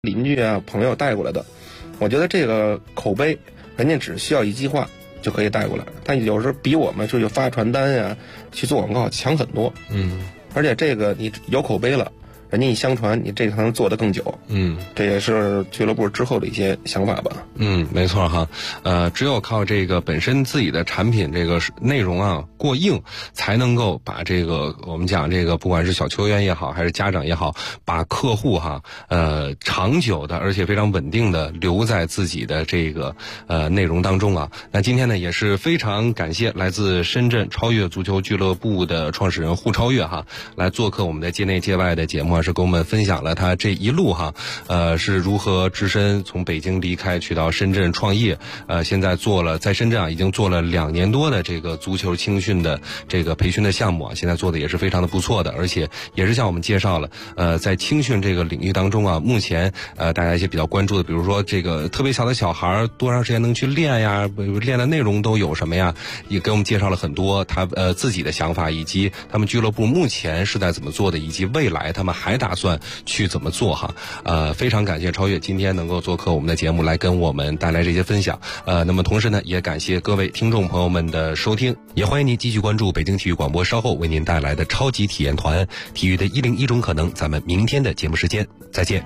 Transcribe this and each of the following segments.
邻居啊、朋友带过来的。我觉得这个口碑，人家只需要一句话就可以带过来，但有时候比我们出去发传单呀、去做广告强很多。而且这个你有口碑了，人家一相传，你这个才能做得更久。这也是俱乐部之后的一些想法吧。 没错哈。只有靠这个本身自己的产品这个内容啊过硬，才能够把这个我们讲这个不管是小球员也好，还是家长也好，把客户长久的而且非常稳定的留在自己的这个内容当中啊。那今天呢也是非常感谢来自深圳超越足球俱乐部的创始人胡超越哈，来做客我们的界内界外的节目，是跟我们分享了他这一路是如何只身从北京离开去到深圳创业，现在做了在深圳已经做了2年多的这个足球青训的这个培训的项目现在做的也是非常的不错的，而且也是向我们介绍了在青训这个领域当中目前大家一些比较关注的，比如说这个特别小的小孩多长时间能去练呀，练的内容都有什么呀，也给我们介绍了很多他自己的想法，以及他们俱乐部目前是在怎么做的，以及未来他们还打算去怎么做非常感谢超越今天能够做客我们的节目来跟我们带来这些分享。那么同时呢也感谢各位听众朋友们的收听，也欢迎您继续关注北京体育广播稍后为您带来的超级体验团体育的101种可能，咱们明天的节目时间再见。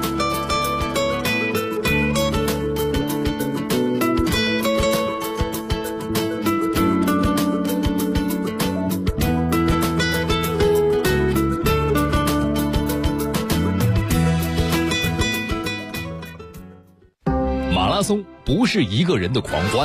马拉松不是一个人的狂欢，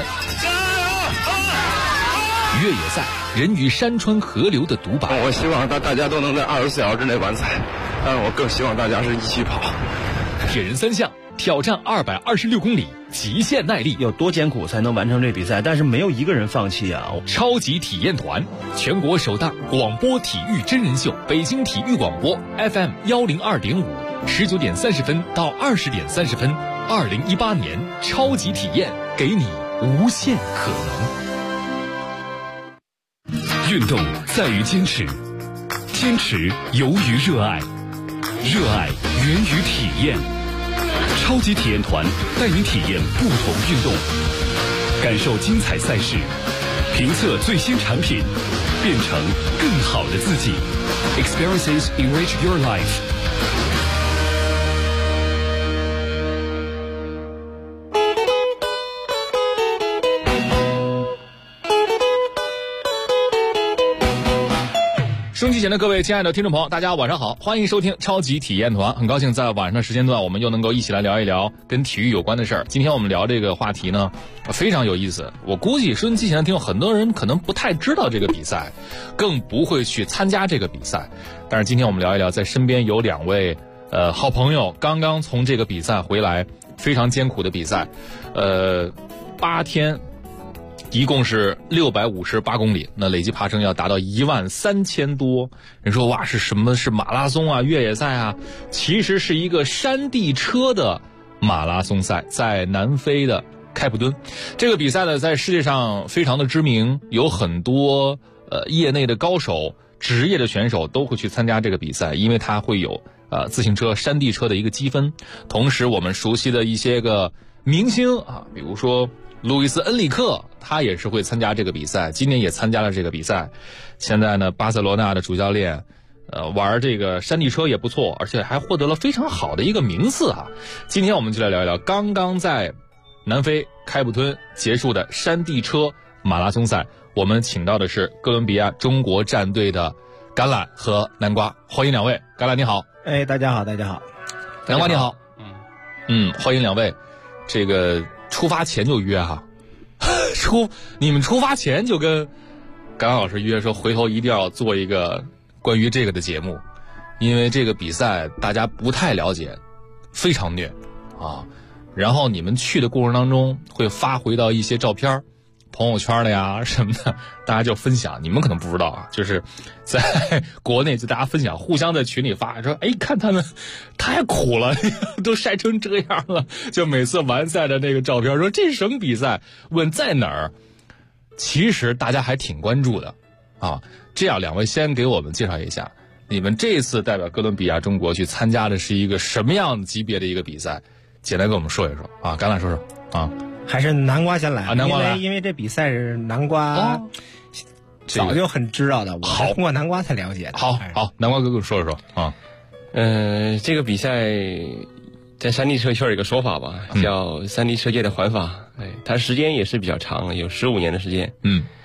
越野赛人与山川河流的独白。 我希望大家都能在24小时之内完赛，但是我更希望大家是一起跑。 铁人3项挑战226公里，极限耐力， 有多艰苦才能完成这比赛？但是没有一个人放弃啊！ 超级体验团，全国首档广播体育真人秀，北京体育广播 FM 102.5，19点30分到20点30分，2018年超级体验，给你无限可能。运动在于坚持，坚持由于热爱，热爱源于体验。超级体验团带您体验不同运动，感受精彩赛事，评测最新产品，变成更好的自己。Experiences enrich your life。收音机前的各位亲爱的听众朋友，大家晚上好，欢迎收听超级体验团。很高兴在晚上的时间段，我们又能够一起来聊一聊跟体育有关的事儿。今天我们聊这个话题呢，非常有意思。我估计收音机前的听众很多人可能不太知道这个比赛，更不会去参加这个比赛。但是今天我们聊一聊，在身边有2位好朋友刚刚从这个比赛回来，非常艰苦的比赛，8天。一共是658公里，那累计爬升要达到13000多。人说哇，是什么？是马拉松啊，越野赛啊？其实是一个山地车的马拉松赛，在南非的开普敦。这个比赛呢，在世界上非常的知名，有很多业内的高手、职业的选手都会去参加这个比赛，因为它会有自行车、山地车的一个积分。同时，我们熟悉的一些个明星啊，比如说路易斯·恩里克，他也是会参加这个比赛，今年也参加了这个比赛。现在呢，巴塞罗那的主教练玩这个山地车也不错，而且还获得了非常好的一个名次啊。今天我们就来聊一聊刚刚在南非开普敦结束的山地车马拉松赛。我们请到的是哥伦比亚中国战队的橄榄和南瓜，欢迎2位。橄榄你好。 大家好，大家好。 南瓜你好。欢迎2位。这个出发前就约你们出发前就跟橄榄老师约说，回头一定要做一个关于这个的节目，因为这个比赛大家不太了解，非常虐啊。然后你们去的过程当中会发回到一些照片，朋友圈的呀什么的，大家就分享。你们可能不知道啊，就是在国内就大家分享，互相在群里发说，看他们太苦了，都晒成这样了。就每次完赛的那个照片，说这是什么比赛？问在哪儿？其实大家还挺关注的啊。这样2位先给我们介绍一下你们这次代表哥伦比亚中国去参加的是一个什么样级别的一个比赛？简单跟我们说一说啊，橄榄说说啊。 还是南瓜先来啊，南瓜来， 因为这比赛是南瓜早就很知道的，我通过南瓜才了解的。 好，南瓜哥哥说说啊。 这个比赛在山地车圈有一个说法吧，叫山地车界的环法。它时间也是比较长，有15年的时间。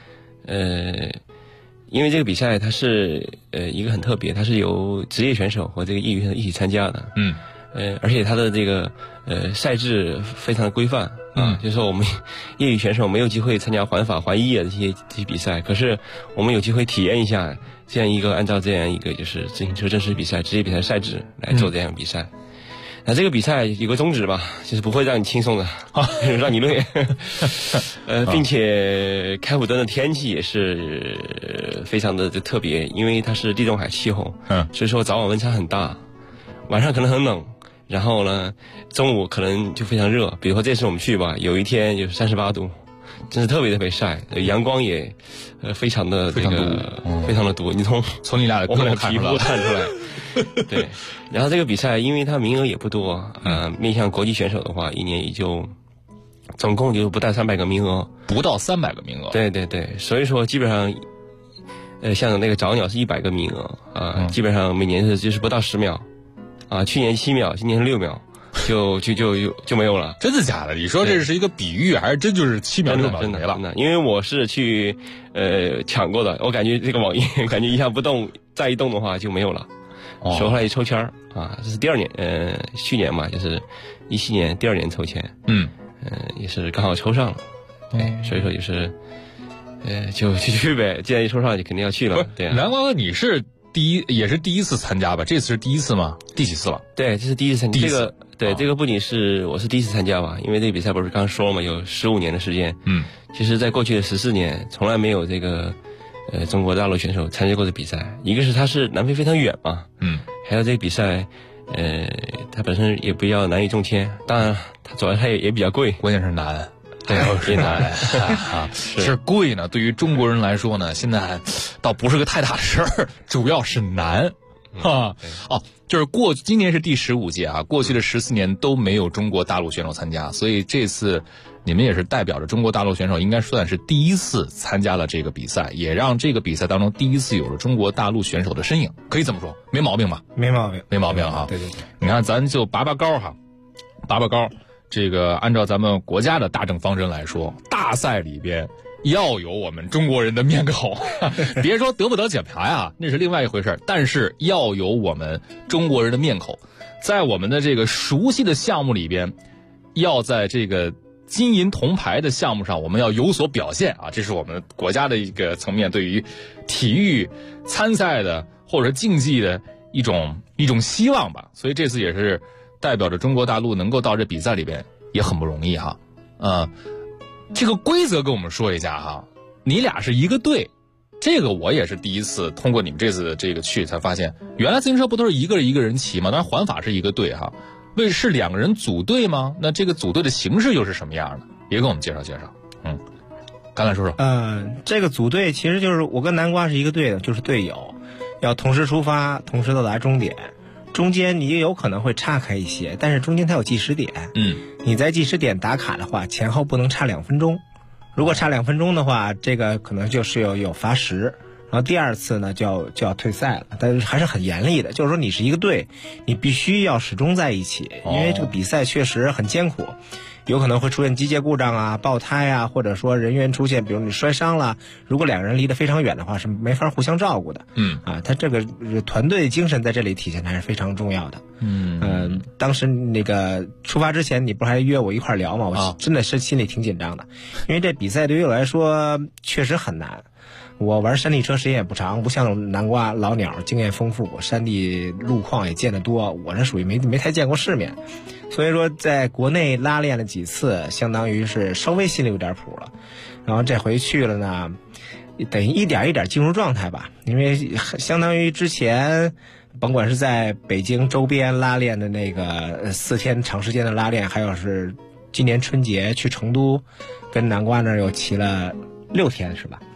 因为这个比赛它是一个很特别，它是由职业选手和这个业余选手一起参加的。而且它的这个赛制非常的规范啊，就是说我们业余选手没有机会参加环法、环意啊这些比赛，可是我们有机会体验一下这样一个按照这样一个就是自行车正式比赛、职业比赛赛制来做这样比赛。那这个比赛有个宗旨吧，就是不会让你轻松的，让你累。并且开普敦的天气也是非常的特别，因为它是地中海气候，所以说早晚温差很大，晚上可能很冷。然后呢，中午可能就非常热，比如说这次我们去吧，有一天就是38度，真是特别特别晒，阳光也非常的这个非常的毒，你从你俩的我们的皮肤看出来。对，然后这个比赛因为它名额也不多，面向国际选手的话，一年也就总共就不到300个名额， 不到300个名额。 对对对，所以说基本上，像那个早鸟是100个名额啊，基本上每年就是不到10秒。去年7秒，今年6秒，就没有了。 真的假的？你说这是一个比喻，还是真就是7秒6秒就没了？ 真的，因为我是去抢过的，我感觉这个网页感觉一下不动，再一动的话就没有了。所以后来一抽签啊，这是第2年，去年嘛，就是17年第2年抽签，也是刚好抽上了，对，所以说就是，就去呗，既然一抽上就肯定要去了。对， 南瓜哥你是也是第一次参加吧？这次是第一次吗？第几次了？ 对，这是第一次参加。这个对，这个不仅是我是第一次参加吧，因为这个比赛不是刚说了嘛，有15年的时间。其实在过去的14年，从来没有这个中国大陆选手参加过的比赛。一个是它是南非非常远嘛，还有这个比赛，它本身也比较难以中签，当然它主要它也比较贵， 关键是难。 对，也难是贵呢。对于中国人来说呢，现在倒不是个太大的事儿，主要是难就是今年是第15届啊，过去的14年都没有中国大陆选手参加，所以这次你们也是代表着中国大陆选手，应该算是第一次参加了这个比赛，也让这个比赛当中第一次有了中国大陆选手的身影，可以这么说，没毛病吧？ 没毛病， 没毛病哈。 对， 你看咱就拔拔高哈，拔拔高。这个按照咱们国家的大政方针来说，大赛里边要有我们中国人的面孔，别说得不得奖牌啊，那是另外一回事，但是要有我们中国人的面孔，在我们的这个熟悉的项目里边，要在这个金银铜牌的项目上，我们要有所表现啊，这是我们国家的一个层面对于体育参赛的或者竞技的一种希望吧，所以这次也是代表着中国大陆能够到这比赛里边也很不容易哈，这个规则跟我们说一下哈，你俩是一个队，这个我也是第一次通过你们这次这个去才发现，原来自行车不都是一个人骑吗？当然环法是一个队哈，是2个人组队吗？那这个组队的形式又是什么样的？也跟我们介绍介绍。橄榄说说。 这个组队其实就是我跟南瓜是一个队的，就是队友，要同时出发，同时到达终点。中间你有可能会岔开一些，但是中间它有计时点。你在计时点打卡的话，前后不能差2分钟。如果差2分钟的话，这个可能就是有罚时。然后第2次呢就要退赛了，但是还是很严厉的，就是说你是一个队，你必须要始终在一起，因为这个比赛确实很艰苦。有可能会出现机械故障啊、爆胎啊，或者说人员出现，比如你摔伤了，如果2个人离得非常远的话，是没法互相照顾的。他这个团队精神在这里体现还是非常重要的。当时那个出发之前，你不是还约我一块聊吗？我真的是心里挺紧张的，因为这比赛对于我来说确实很难。我玩山地车时间也不长，不像南瓜老鸟经验丰富，山地路况也见得多，我这属于没太见过世面。所以说在国内拉练了几次，相当于是稍微心里有点谱了。然后这回去了呢，等于一点一点进入状态吧，因为相当于之前甭管是在北京周边拉练的那个4天长时间的拉练，还有是今年春节去成都跟南瓜那儿又骑了6天是吧？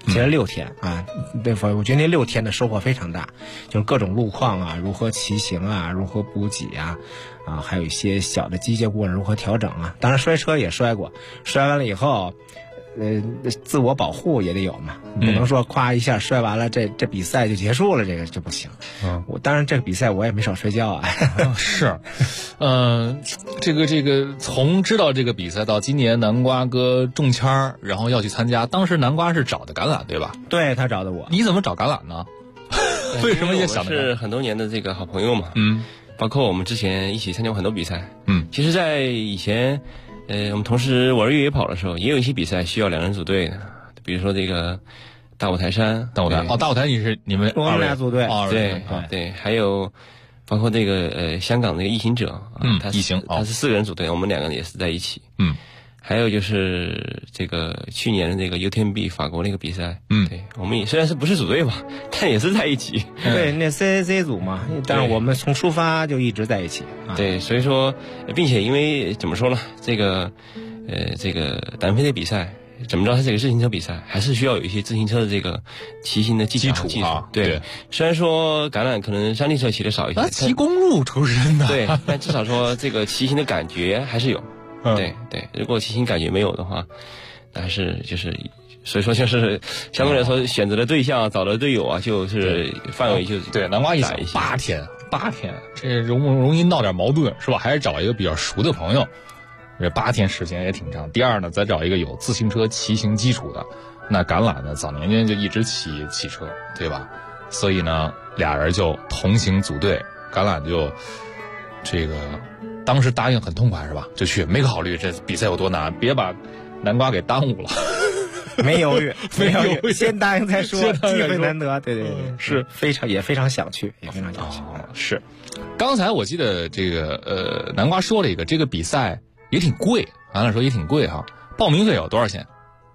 骑了6天啊。对，我觉得那6天的收获非常大，就是各种路况啊，如何骑行啊，如何补给啊，还有一些小的机械过程如何调整啊。当然摔车也摔过，摔完了以后。自我保护也得有嘛，不能说夸一下摔完了这比赛就结束了，这个就不行。我当然这个比赛我也没少摔跤啊。 是，这个从知道这个比赛到今年南瓜哥中签儿，然后要去参加，当时南瓜是找的橄榄对吧？ 对，他找的我。 你怎么找橄榄呢？为什么也想是很多年的这个好朋友嘛？包括我们之前一起参加过很多比赛。其实，在以前。我们同时玩越野跑的时候，也有一些比赛需要2人组队的，比如说这个大五台山。 大五台你们我们俩组队。 对，还有包括这个香港那个异行者，他是4个人组队，我们2个人也是在一起。还有就是这个去年的那个 UTMB 法国那个比赛，对，我们也虽然是不是组队吧，但也是在一起。 对，那 CAC 组嘛，但是我们从出发就一直在一起。 对，所以说，并且因为怎么说呢，这个单飞的比赛，怎么着它这个自行车比赛，还是需要有一些自行车的这个骑行的基础啊。 对，虽然说橄榄可能山地车骑的少一些， 骑公路出身的。 对，但至少说这个骑行的感觉还是有。对，如果骑行感觉没有的话，那还是所以说就是相对来说选择的对象、找的队友啊，就是范围就对。南瓜一想8天，这容易闹点矛盾是吧？还是找一个比较熟的朋友，这8天时间也挺长。第二呢，再找一个有自行车骑行基础的。那橄榄呢，早年间就一直骑车，对吧？所以呢，2人就同行组队，橄榄就这个。当时答应很痛快是吧？就去，没考虑这比赛有多难，别把南瓜给耽误了。 没犹豫，先答应再说，机会难得。对， 是非常想去，也非常想去。 是，刚才我记得这个南瓜说了一个，这个比赛也挺贵，按说也挺贵哈。报名费有多少钱？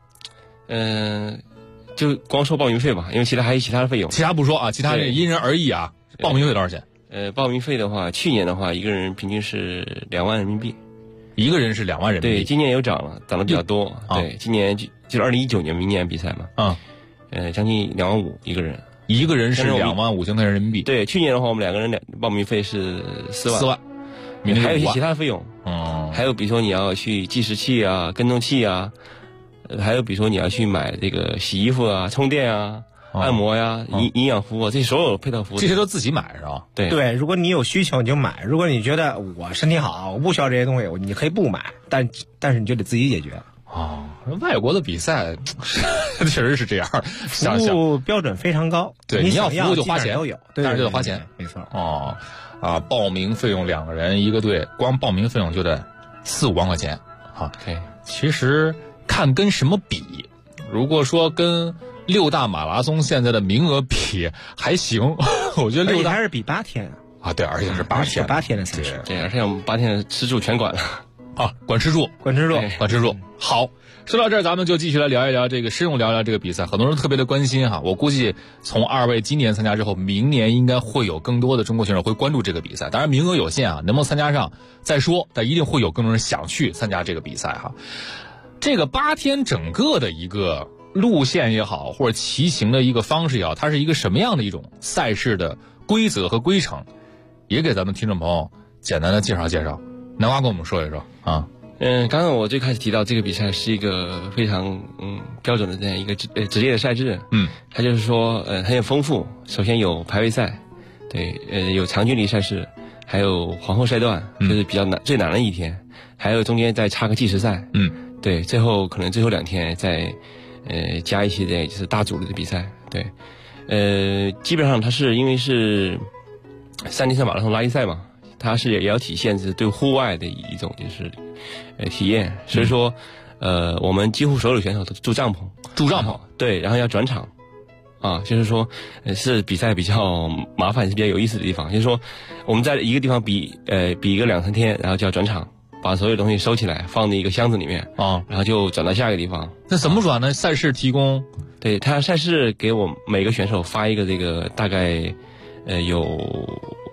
就光说报名费吧，因为还有其他的费用。 其他不说啊，其他因人而异啊。报名费多少钱？ 报名费的话，去年的话，一个人平均是2万人民币， 一个人是2万人民币。 对，今年又涨得比较多。对，今年就是2019年明年比赛嘛。将近2万5一个人， 一个人是2万5千块钱人民币。 对，去年的话，我们2个人报名费是4万，还有一些其他费用。还有比如说你要去计时器啊、跟踪器啊，还有比如说你要去买这个洗衣服啊、充电啊。按摩呀，营养服务，这所有配套服务， 这些都自己买是吧？ 对，如果你有需求你就买，如果你觉得我身体好，我不需要这些东西，你可以不买，但是你就得自己解决。 外国的比赛确实是这样， 服务标准非常高。 对，你要服务就花钱都有， 但是就得花钱， 没错。 报名费用2个人一个队，光报名费用就得4-5万块钱。 对， 其实看跟什么比，如果说跟6大马拉松现在的名额比还行，我觉得6大还是比8天啊，对，而且是8天的赛事， 对，而且我们8天的吃住全管了啊，管吃住。好，说到这儿，咱们就继续来聊一聊这个，深入聊一聊这个比赛，很多人特别的关心哈。我估计从2位今年参加之后，明年应该会有更多的中国选手会关注这个比赛，当然名额有限啊，能不能参加上再说，但一定会有更多人想去参加这个比赛哈。这个8天整个的一个路线也好，或者骑行的一个方式也好，它是一个什么样的一种赛事的规则和规程，也给咱们听众朋友简单的介绍介绍。南瓜跟我们说一说啊。 刚刚我最开始提到这个比赛是一个非常标准的这样一个职业的赛制。它就是说很有丰富，首先有排位赛，对，有长距离赛事，还有皇后赛段，就是比较最难的一天，还有中间再插个计时赛。对，最后可能最后2天再加一些就是大组的比赛。对，基本上它是因为是山地车马拉松拉力赛嘛，它是也要体现是对户外的一种就是体验，所以说我们几乎所有的选手都住帐篷，对，然后要转场啊，就是说是比赛比较麻烦，是比较有意思的地方，就是说我们在一个地方比一个2-3天，然后就要转场，把所有东西收起来放在一个箱子里面啊，然后就转到下一个地方。 那怎么转呢？赛事提供？ 对，他赛事给我每个选手发一个这个大概有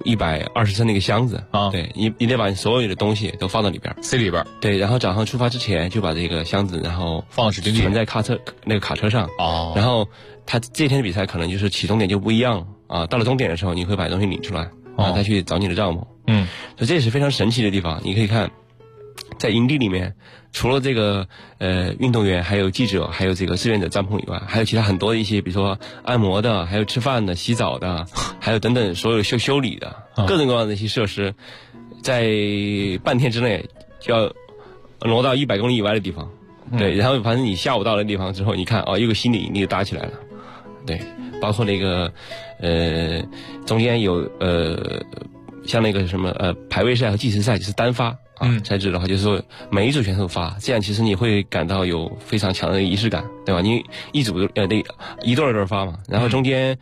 120升的一个箱子啊， 对，你得把你所有的东西都放到里边， 塞里边， 对，然后早上出发之前就把这个箱子然后放指定地存在卡车上， 哦， 然后他这天的比赛可能就是起终点就不一样啊，到了终点的时候你会把东西领出来啊，再去找你的帐篷，所以这也是非常神奇的地方。你可以看，在营地里面，除了这个运动员，还有记者，还有这个志愿者帐篷以外，还有其他很多的一些，比如说按摩的，还有吃饭的、洗澡的，还有等等所有修理的各种各样的一些设施，在半天之内就要挪到100公里以外的地方。对，然后反正你下午到了地方之后，你看哦，有个新的营地搭起来了，对，包括那个中间有像那个什么排位赛和计时赛就是单发赛制的话，就是说每一组选手发，这样其实你会感到有非常强的仪式感，对吧？你一组得一对发嘛，然后中间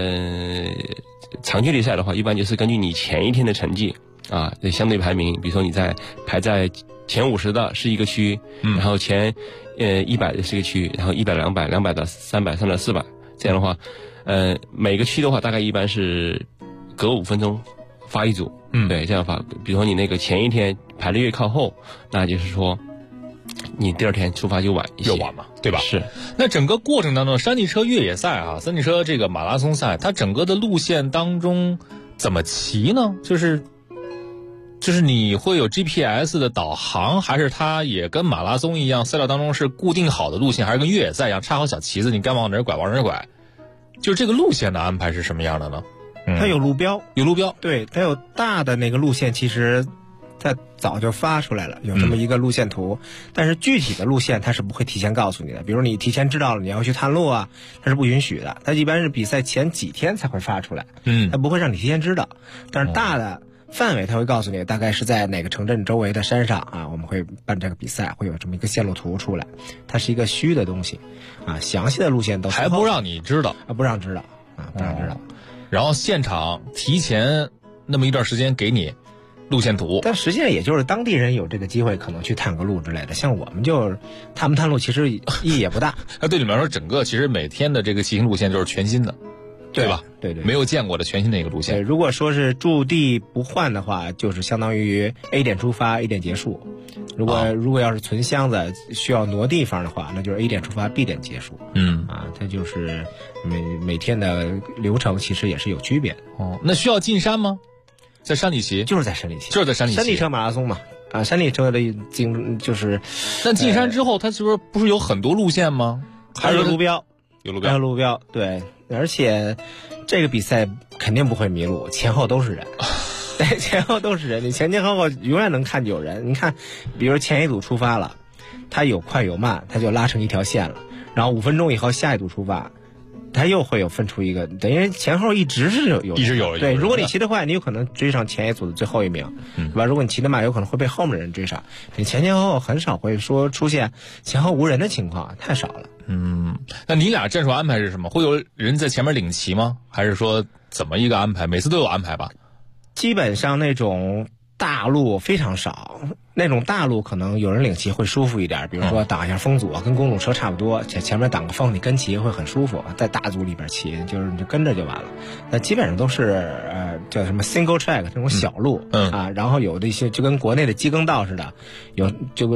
长距离赛的话，一般就是根据你前一天的成绩啊，相对排名，比如说你排在前50的是一个区，然后前100的是一个区，然后100、200到300、300、400，这样的话，每个区的话大概一般是隔5分钟发一组，对，这样发。比如说你那个前一天排的越靠后，那就是说你第二天出发就晚一些， 又晚嘛，对吧？ 是。 那整个过程当中，山地车越野赛啊，山地车这个马拉松赛，它整个的路线当中怎么骑呢？就是你会有 GPS 的导航，还是它也跟马拉松一样，赛道当中是固定好的路线，还是跟越野赛一样插好小旗子，你该往哪儿拐往哪儿拐？就是这个路线的安排是什么样的呢？ 它有路标，对，它有大的那个路线，其实它早就发出来了，有这么一个路线图，但是具体的路线它是不会提前告诉你的。比如你提前知道了你要去探路啊，它是不允许的，它一般是比赛前几天才会发出来，它不会让你提前知道。但是大的范围它会告诉你大概是在哪个城镇周围的山上啊，我们会办这个比赛，会有这么一个线路图出来，它是一个虚的东西啊，详细的路线都还不让你知道啊，不让知道啊，不让知道。 然后现场提前那么一段时间给你路线图， 但实际上也就是当地人有这个机会可能去探个路之类的，像我们就探不探路其实意义也不大。 那对你们来说，整个其实每天的这个骑行路线就是全新的，对吧？ 对， 没有见过的全新的一个路线。 对，如果说是驻地不换的话，就是相当于 A 点出发 A 点结束。如果要是存箱子需要挪地方的话，那就是 A 点出发 B 点结束。它就是每天的流程其实也是有区别的。 那需要进山吗？在山里骑？ 就是在山里骑， 就是在山里骑。 山地车马拉松嘛，山地车的就是。 但进山之后，它不是有很多路线吗？ 还有路标， 有路标，对，而且这个比赛肯定不会迷路，前后都是人。对，前后都是人，你前后永远能看见有人。你看，比如前一组出发了，它有快有慢，它就拉成一条线了。然后5分钟以后下一组出发，它又会有分出一个，等于前后一直是有对，如果你骑得快，你有可能追上前一组的最后一名，对吧？如果你骑得慢，有可能会被后面的人追上。你前后很少会说出现前后无人的情况，太少了。 那你俩战术安排是什么？会有人在前面领骑吗？还是说怎么一个安排？每次都有安排吧？ 基本上那种大路非常少，那种大路可能有人领骑会舒服一点，比如说挡一下风阻，跟公路车差不多，前面挡个风，你跟骑会很舒服。在大组里边骑，就是你就跟着就完了。那基本上都是叫什么 single track 这种小路，然后有的一些就跟国内的机耕道似的，有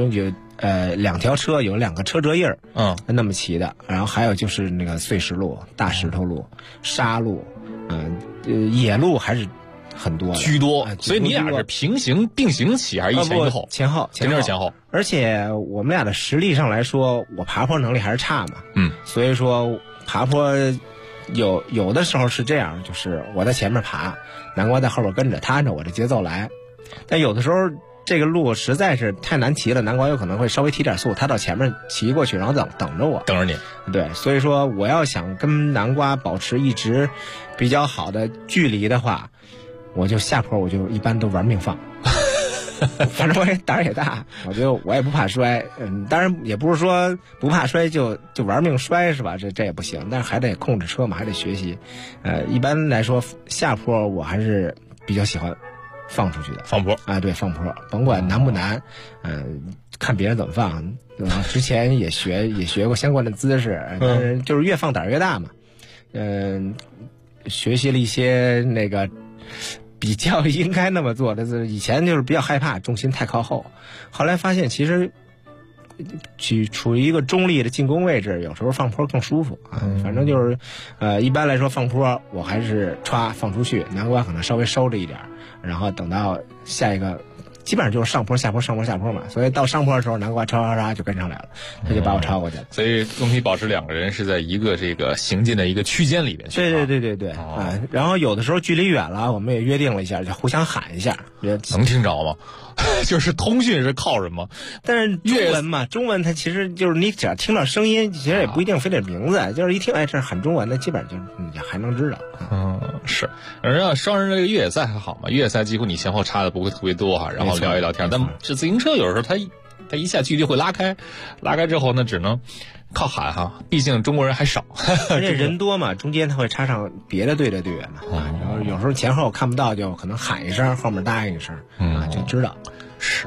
2条车有2个车辙印儿，那么骑的。然后还有就是那个碎石路、大石头路、沙路，野路还是很多居多，所以你俩是平行并行骑还是一前一后？ 前后， 肯定是前后。 而且我们俩的实力上来说，我爬坡能力还是差嘛，所以说爬坡有的时候是这样，就是我在前面爬，南瓜在后边跟着，他按照我的节奏来。但有的时候这个路实在是太难骑了，南瓜有可能会稍微提点速，他到前面骑过去，然后等着我， 等着你。 对，所以说我要想跟南瓜保持一直比较好的距离的话，我就下坡我就一般都玩命放。反正我也胆儿也大，我也不怕摔，当然也不是说不怕摔就玩命摔是吧？这也不行，但是还得控制车嘛，还得学习。一般来说下坡我还是比较喜欢放出去的， 放坡对，放坡，甭管难不难，看别人怎么放。之前也学过相关的姿势，但是就是越放胆儿越大嘛。学习了一些那个比较应该那么做的。以前就是比较害怕重心太靠后，后来发现其实处于一个中立的进攻位置，有时候放坡更舒服啊。反正就是一般来说放坡我还是歘放出去，南瓜可能稍微收着一点，然后等到下一个基本上就是上坡下坡上坡下坡嘛，所以到上坡的时候南瓜唰就跟上来了，他就把我超过去了。 所以总体保持两个人是在一个这个行进的一个区间里边去。 对然后有的时候距离远了，我们也约定了一下，就互相喊一下。 能听着吗？就是通讯是靠什么？ 但是中文嘛，中文它其实就是你只要听到声音，其实也不一定非得名字，就是一听这喊中文的，基本上就你还能知道。 是。人家双人这个越野赛还好嘛，越野赛几乎你前后差的不会特别多哈，然后聊一聊天。但是自行车有时候它一下距离会拉开之后呢，只能靠喊哈，毕竟中国人还少， 而且人多嘛，中间他会插上别的队的队员嘛，然后有时候前后看不到，就可能喊一声，后面答应一声，就知道。 是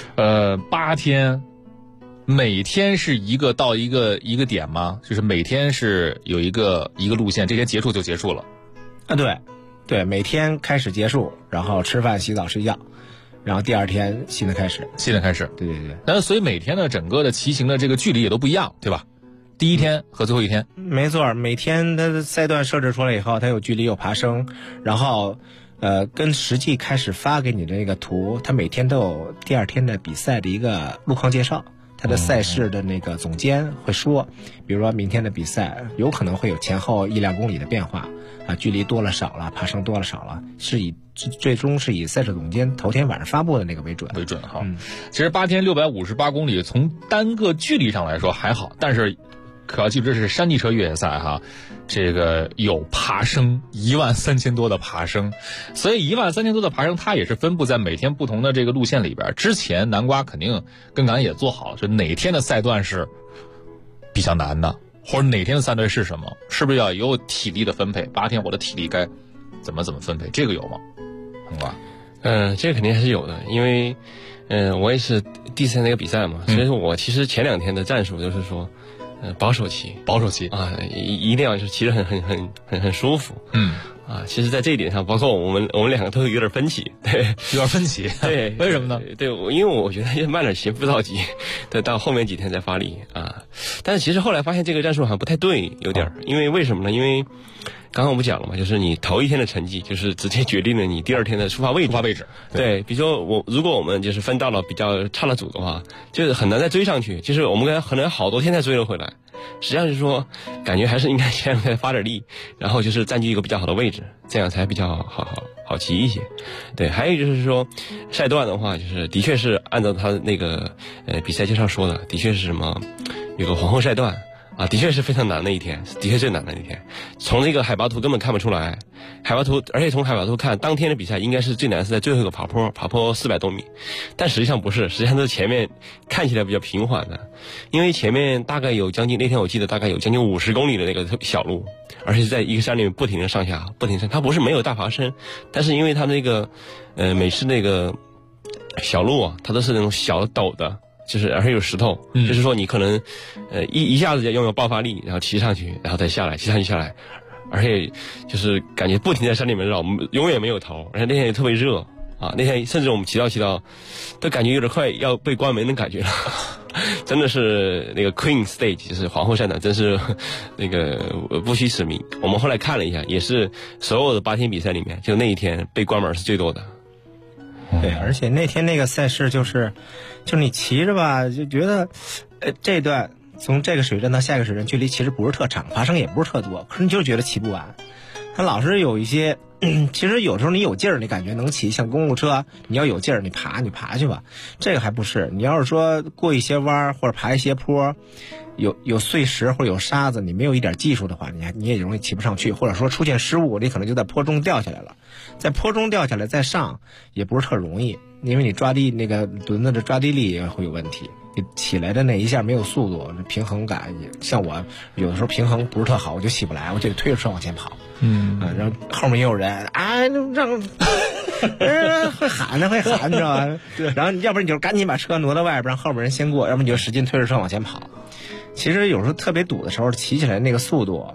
，8天，每天是一个到一个点吗？就是每天是有一个路线，这天结束就结束了。 啊，对，每天开始结束，然后吃饭、洗澡、睡觉。然后第二天新的开始，对。 那所以每天的整个的骑行的这个距离也都不一样，对吧？第一天和最后一天， 没错，每天它的赛段设置出来以后，它有距离有爬升，然后跟实际开始发给你的那个图，它每天都有第二天的比赛的一个路况介绍。它的赛事的那个总监会说，比如说明天的比赛有可能会有前后1-2公里的变化啊，距离多了少了，爬升多了少了，最终是以赛事总监头天晚上发布的那个为准哈。其实8天658公里，从单个距离上来说还好，但是可要记住这是山地车越野赛哈，这个有爬升13000多的爬升，所以13000多的爬升它也是分布在每天不同的这个路线里边。之前南瓜肯定跟咱也做好了，就哪天的赛段是比较难的，或者哪天的赛段是什么，是不是要有体力的分配？8天我的体力该怎么分配，这个有吗？南瓜？ 这个肯定还是有的，因为我也是第3那个比赛嘛，所以说我其实前2天的战术就是说保守骑啊，一定要是骑得很舒服。其实在这一点上，包括我们2个都有点分歧，对， 有点分歧， 对， 为什么呢？ 对，因为我觉得慢点骑不着急，对，到后面几天再发力啊。但是其实后来发现这个战术好像不太对，有点，因为为什么呢？因为刚刚我们讲了嘛，就是你头一天的成绩，就是直接决定了你第二天的出发位置。对，比如说如果我们就是分到了比较差的组的话，就是很难再追上去，就是我们可能好多天才追了回来。实际上是说，感觉还是应该前2天发点力，然后就是占据一个比较好的位置，这样才比较好骑一些。对，还有就是说，赛段的话，就是的确是按照他那个比赛介绍说的，的确是什么有个皇后赛段。啊，的确是非常难的一天，的确最难的一天。从那个海拔图根本看不出来，而且从海拔图看，当天的比赛应该是最难是在最后一个爬坡400多米，但实际上不是，实际上是前面看起来比较平缓的，因为前面大概有将近，那天我记得大概有将近50公里的那个小路，而且在一个山里面不停的上下，它不是没有大爬升，但是因为它那个每次那个小路啊，它都是那种小陡的。就是而且有石头，就是说你可能一下子就拥有爆发力，然后骑上去，然后再下来，骑上去下来，而且就是感觉不停在山里面绕，永远没有头。而且那天也特别热啊，那天甚至我们骑到都感觉有点快要被关门的感觉了。真的是那个 Queen Stage 就是皇后赛段，真是那个不虚此名。我们后来看了一下，也是所有的8天比赛里面，就那一天被关门是最多的。 对，而且那天那个赛事就是你骑着吧，就觉得，这段从这个水站到下一个水站距离其实不是特长，爬升也不是特多，可是你就是觉得骑不完。它老是有一些，其实有时候你有劲儿，你感觉能骑，像公路车，你要有劲儿，你爬去吧。这个还不是，你要是说过一些弯或者爬一些坡，有碎石或者有沙子，你没有一点技术的话，你也容易骑不上去，或者说出现失误，你可能就在坡中掉下来了。在坡中掉下来再上也不是特容易，因为你抓地那个轮子的抓地力也会有问题，你起来的那一下没有速度，平衡感也像我有的时候平衡不是特好，我就起不来，我就得推着车往前跑。然后后面也有人让会喊的，你知道吧？然后要不然你就赶紧把车挪到外边，让后面人先过，要不然你就使劲推着车往前跑。其实有时候特别堵的时候，骑起来那个速度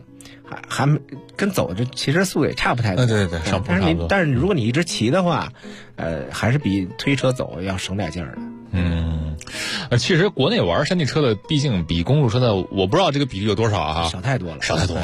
还跟走这其实速度也差不太多。 对，上坡差不多。 但是如果你一直骑的话，还是比推车走要省点劲儿的。 其实国内玩山地车的，毕竟比公路车的，我不知道这个比例有多少啊， 少太多了。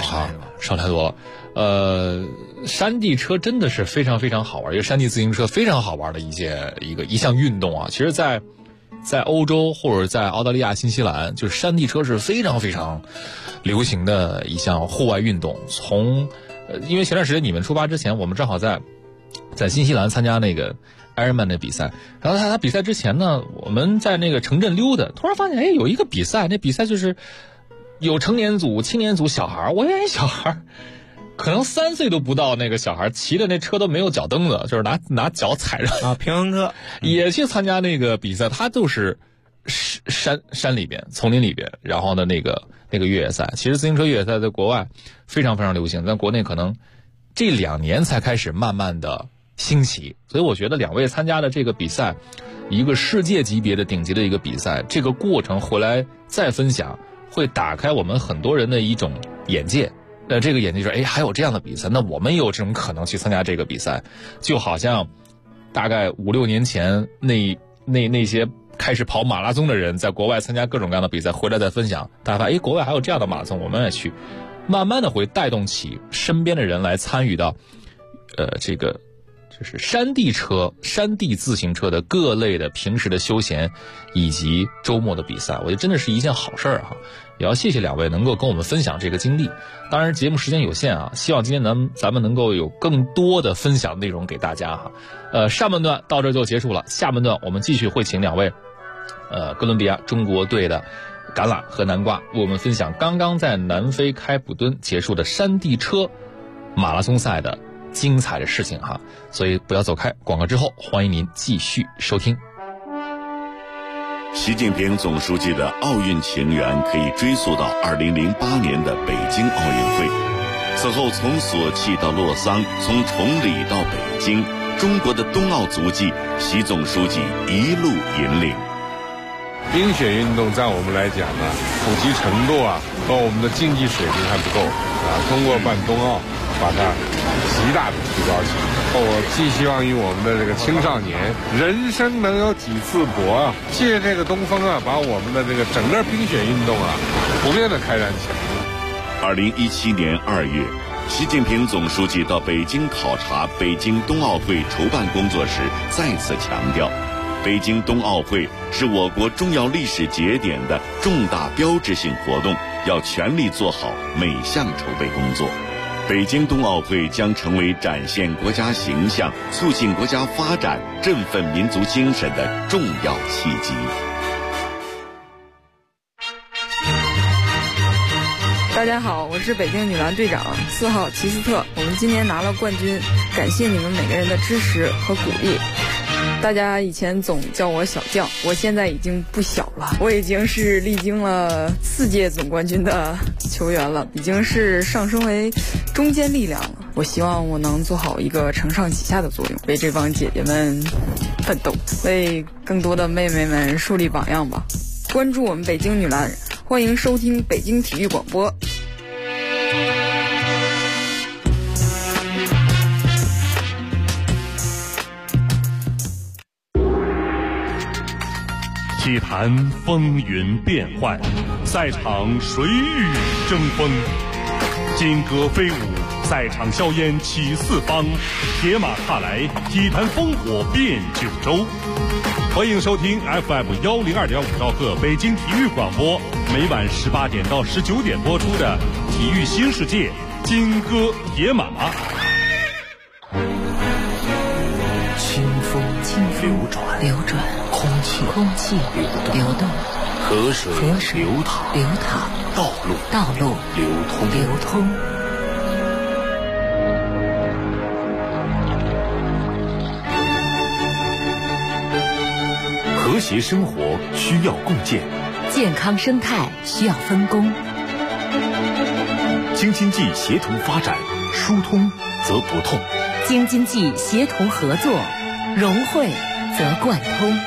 山地车真的是非常非常好玩，一个山地自行车非常好玩的一项运动啊。其实在欧洲或者在澳大利亚、新西兰，就是山地车是非常非常流行的一项户外运动。因为前段时间你们出发之前，我们正好在新西兰参加那个 Ironman 的比赛，然后他比赛之前呢，我们在那个城镇溜达，突然发现有一个比赛，那比赛就是有成年组、青年组、小孩。我以为小孩可能3岁都不到，那个小孩骑的那车都没有脚蹬子，就是拿脚踩着啊，平衡车也去参加那个比赛。他就是山里边、丛林里边，然后呢那个越野赛。其实自行车越野赛在国外非常非常流行，在国内可能这2年才开始慢慢的兴起。所以我觉得2位参加的这个比赛，一个世界级别的顶级的一个比赛，这个过程回来再分享，会打开我们很多人的一种眼界。这个眼界就是还有这样的比赛，那我们也有这种可能去参加这个比赛。就好像大概5-6年前那些开始跑马拉松的人，在国外参加各种各样的比赛，回来再分享，大家发现国外还有这样的马拉松，我们也去，慢慢的会带动起身边的人来参与到这个就是山地自行车的各类的平时的休闲以及周末的比赛。我觉得真的是一件好事哈。也要谢谢2位能够跟我们分享这个经历。当然节目时间有限啊，希望今天咱们能够有更多的分享内容给大家哈。上半段到这就结束了，下半段我们继续会请2位哥伦比亚中国队的橄榄和南瓜为我们分享刚刚在南非开普敦结束的山地车马拉松赛的精彩的事情哈。所以不要走开，广告之后欢迎您继续收听。 习近平总书记的奥运情缘可以追溯到2008年的北京奥运会。此后从索契到洛桑，从崇礼到北京，中国的冬奥足迹，习总书记一路引领。 冰雪运动在我们来讲呢，普及程度和我们的竞技水平还不够通过办冬奥，把它极大的提高起来。我寄希望于我们的这个青少年，人生能有几次搏借这个东风把我们的这个整个冰雪运动普遍的开展起来。 2017年2月，习近平总书记到北京考察北京冬奥会筹办工作时，再次强调，北京冬奥会是我国重要历史节点的重大标志性活动，要全力做好每项筹备工作。北京冬奥会将成为展现国家形象、促进国家发展、振奋民族精神的重要契机。 大家好，我是北京女篮队长4号齐斯特，我们今年拿了冠军，感谢你们每个人的支持和鼓励。大家以前总叫我小将，我现在已经不小了，我已经是历经了4届总冠军的球员了，已经是上升为中坚力量了。我希望我能做好一个承上启下的作用，为这帮姐姐们奋斗，为更多的妹妹们树立榜样吧。关注我们北京女篮，欢迎收听北京体育广播。 体坛风云变幻，赛场谁与争锋？金戈飞舞，赛场硝烟起四方，铁马踏来，体坛烽火遍九州。欢迎收听 FM102.5兆赫北京体育广播，每晚18点到19点播出的《体育新世界》金戈铁马。 清风流转，空气流动，河水流淌，道路流通。 和谐生活需要共建， 健康生态需要分工。 京津冀协同发展，疏通则不痛； 京津冀协同合作，融汇则贯通。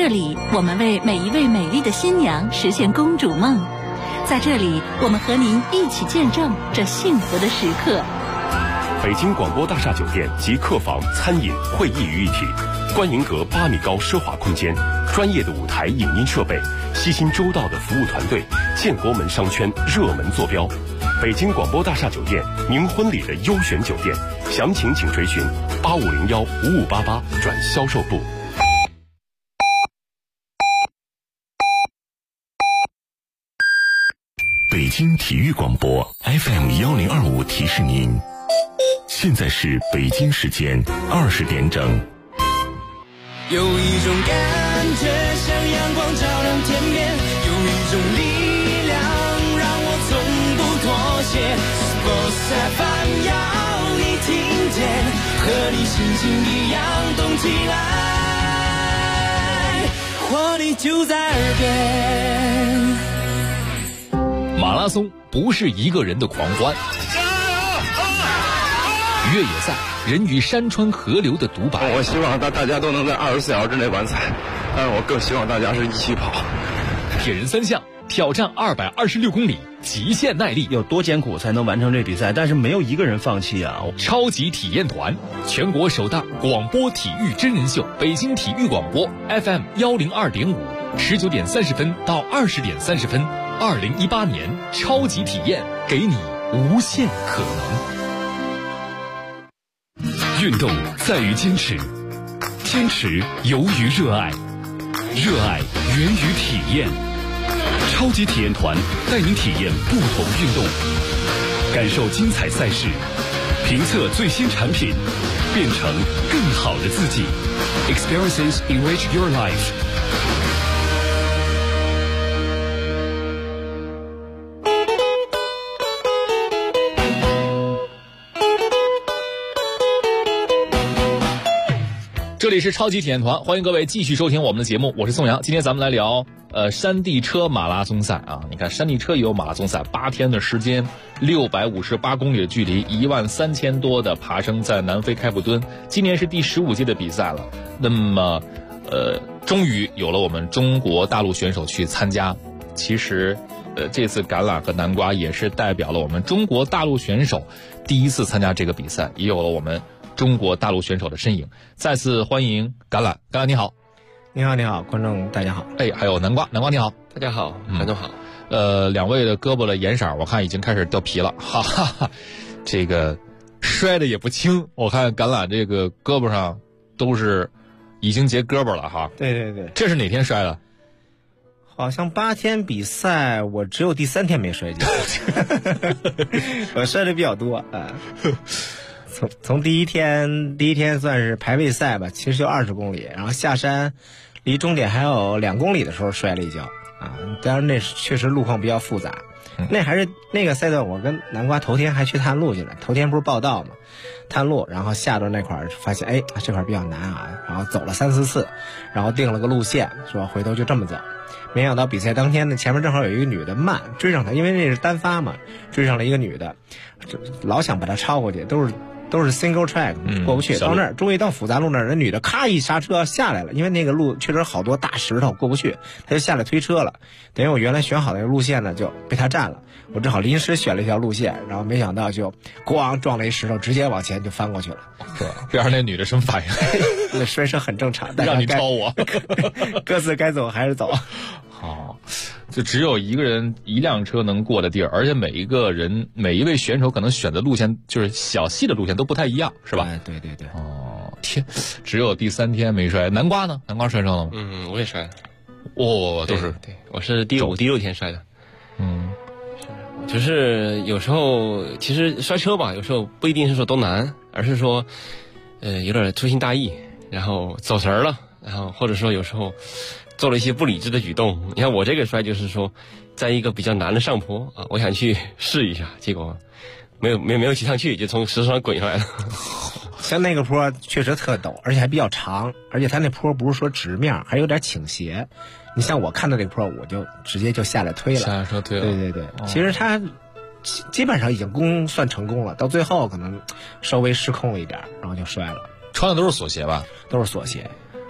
这里，我们为每一位美丽的新娘实现公主梦。在这里，我们和您一起见证这幸福的时刻。 北京广播大厦酒店集客房、餐饮、会议于一体，观迎阁8米高奢华空间，专业的舞台影音设备，悉心周到的服务团队，建国门商圈热门坐标。北京广播大厦酒店，您婚礼的优选酒店，详情请垂询8501-5588转销售部。北京体育广播 FM1025提示您，现在是北京时间20点整。 有一种感觉像阳光照亮天边，有一种力量让我从不妥协。Sports FM 要你听见，和你心情一样动起来，活力就在耳边。 马拉松不是一个人的狂欢，越野赛人与山川河流的独白。 我希望大家都能在24小时之内完赛，但是我更希望大家是一起跑。 铁人三项挑战226公里，极限耐力， 有多艰苦才能完成这比赛？但是没有一个人放弃啊！ 超级体验团，全国首档广播体育真人秀，北京体育广播 FM102.5，19点30分到20点30分。2018年超级体验，给你无限可能。 运动在于坚持，坚持由于热爱，热爱源于体验。超级体验团带您体验不同运动，感受精彩赛事，评测最新产品，变成更好的自己。Experiences enrich your life。 这里是超级体验团，欢迎各位继续收听我们的节目，我是宋阳。今天咱们来聊山地车马拉松赛啊！你看山地车也有马拉松赛，8天的时间，658公里的距离，13000多的爬升，在南非开普敦。今年是第15届的比赛了，那么终于有了我们中国大陆选手去参加。其实这次橄榄和南瓜也是代表了我们中国大陆选手第一次参加这个比赛，也有了我们中国大陆选手的身影。再次欢迎橄榄，橄榄你好。 你好，你好，观众大家好。 哎，还有南瓜，南瓜你好。 大家好，观众好。 两位的胳膊的颜色我看已经开始掉皮了，哈哈哈。这个摔的也不轻，我看橄榄这个胳膊上都是已经结胳膊了哈。 对对对。 这是哪天摔的？ 好像8天比赛，我只有第3天没摔跤。我摔的比较多啊。从第一天算是排位赛吧，其实就20公里，然后下山离终点还有2公里的时候摔了一跤啊。当然那确实路况比较复杂，那还是那个赛段，我跟南瓜头天还去探路去了。头天不是报道嘛，探路，然后下到那块儿发现，这块比较难啊，然后走了3、4次，然后定了个路线，说回头就这么走。没想到比赛当天呢，前面正好有一个女的慢追上她，因为那是单发嘛，追上了一个女的，老想把她超过去，都是 single track 过不去，到那儿终于到复杂路那儿，那女的咔一刹车下来了，因为那个路确实好多大石头过不去，她就下来推车了。等于我原来选好的那个路线呢就被她占了，我只好临时选了一条路线，然后没想到就咣撞了一石头，直接往前就翻过去了。 边上那女的什么反应？ 那摔车很正常，但让你超我， 各自该走还是走。 好，就只有一个人一辆车能过的地儿，而且每一位选手可能选的路线就是小细的路线都不太一样，是吧？ 对对对。 哦，天，只有第3天没摔。南瓜呢？南瓜摔伤了吗？ 我也摔了。 都是对，我是第5、第6天摔的。就是有时候其实摔车吧，有时候不一定是说多难，而是说有点粗心大意，然后走神儿了，然后或者说有时候做了一些不理智的举动。你看我这个摔就是说，在一个比较难的上坡啊，我想去试一下，结果没有骑上去，就从石头上滚下来了。 像那个坡确实特陡，而且还比较长，而且它那坡不是说直面，还有点倾斜。你像我看到这个坡，我就直接就下来推了， 下来车推了。 对对对，其实它基本上已经算成功了，到最后可能稍微失控了一点，然后就摔了。 穿的都是锁鞋吧？ 都是锁鞋。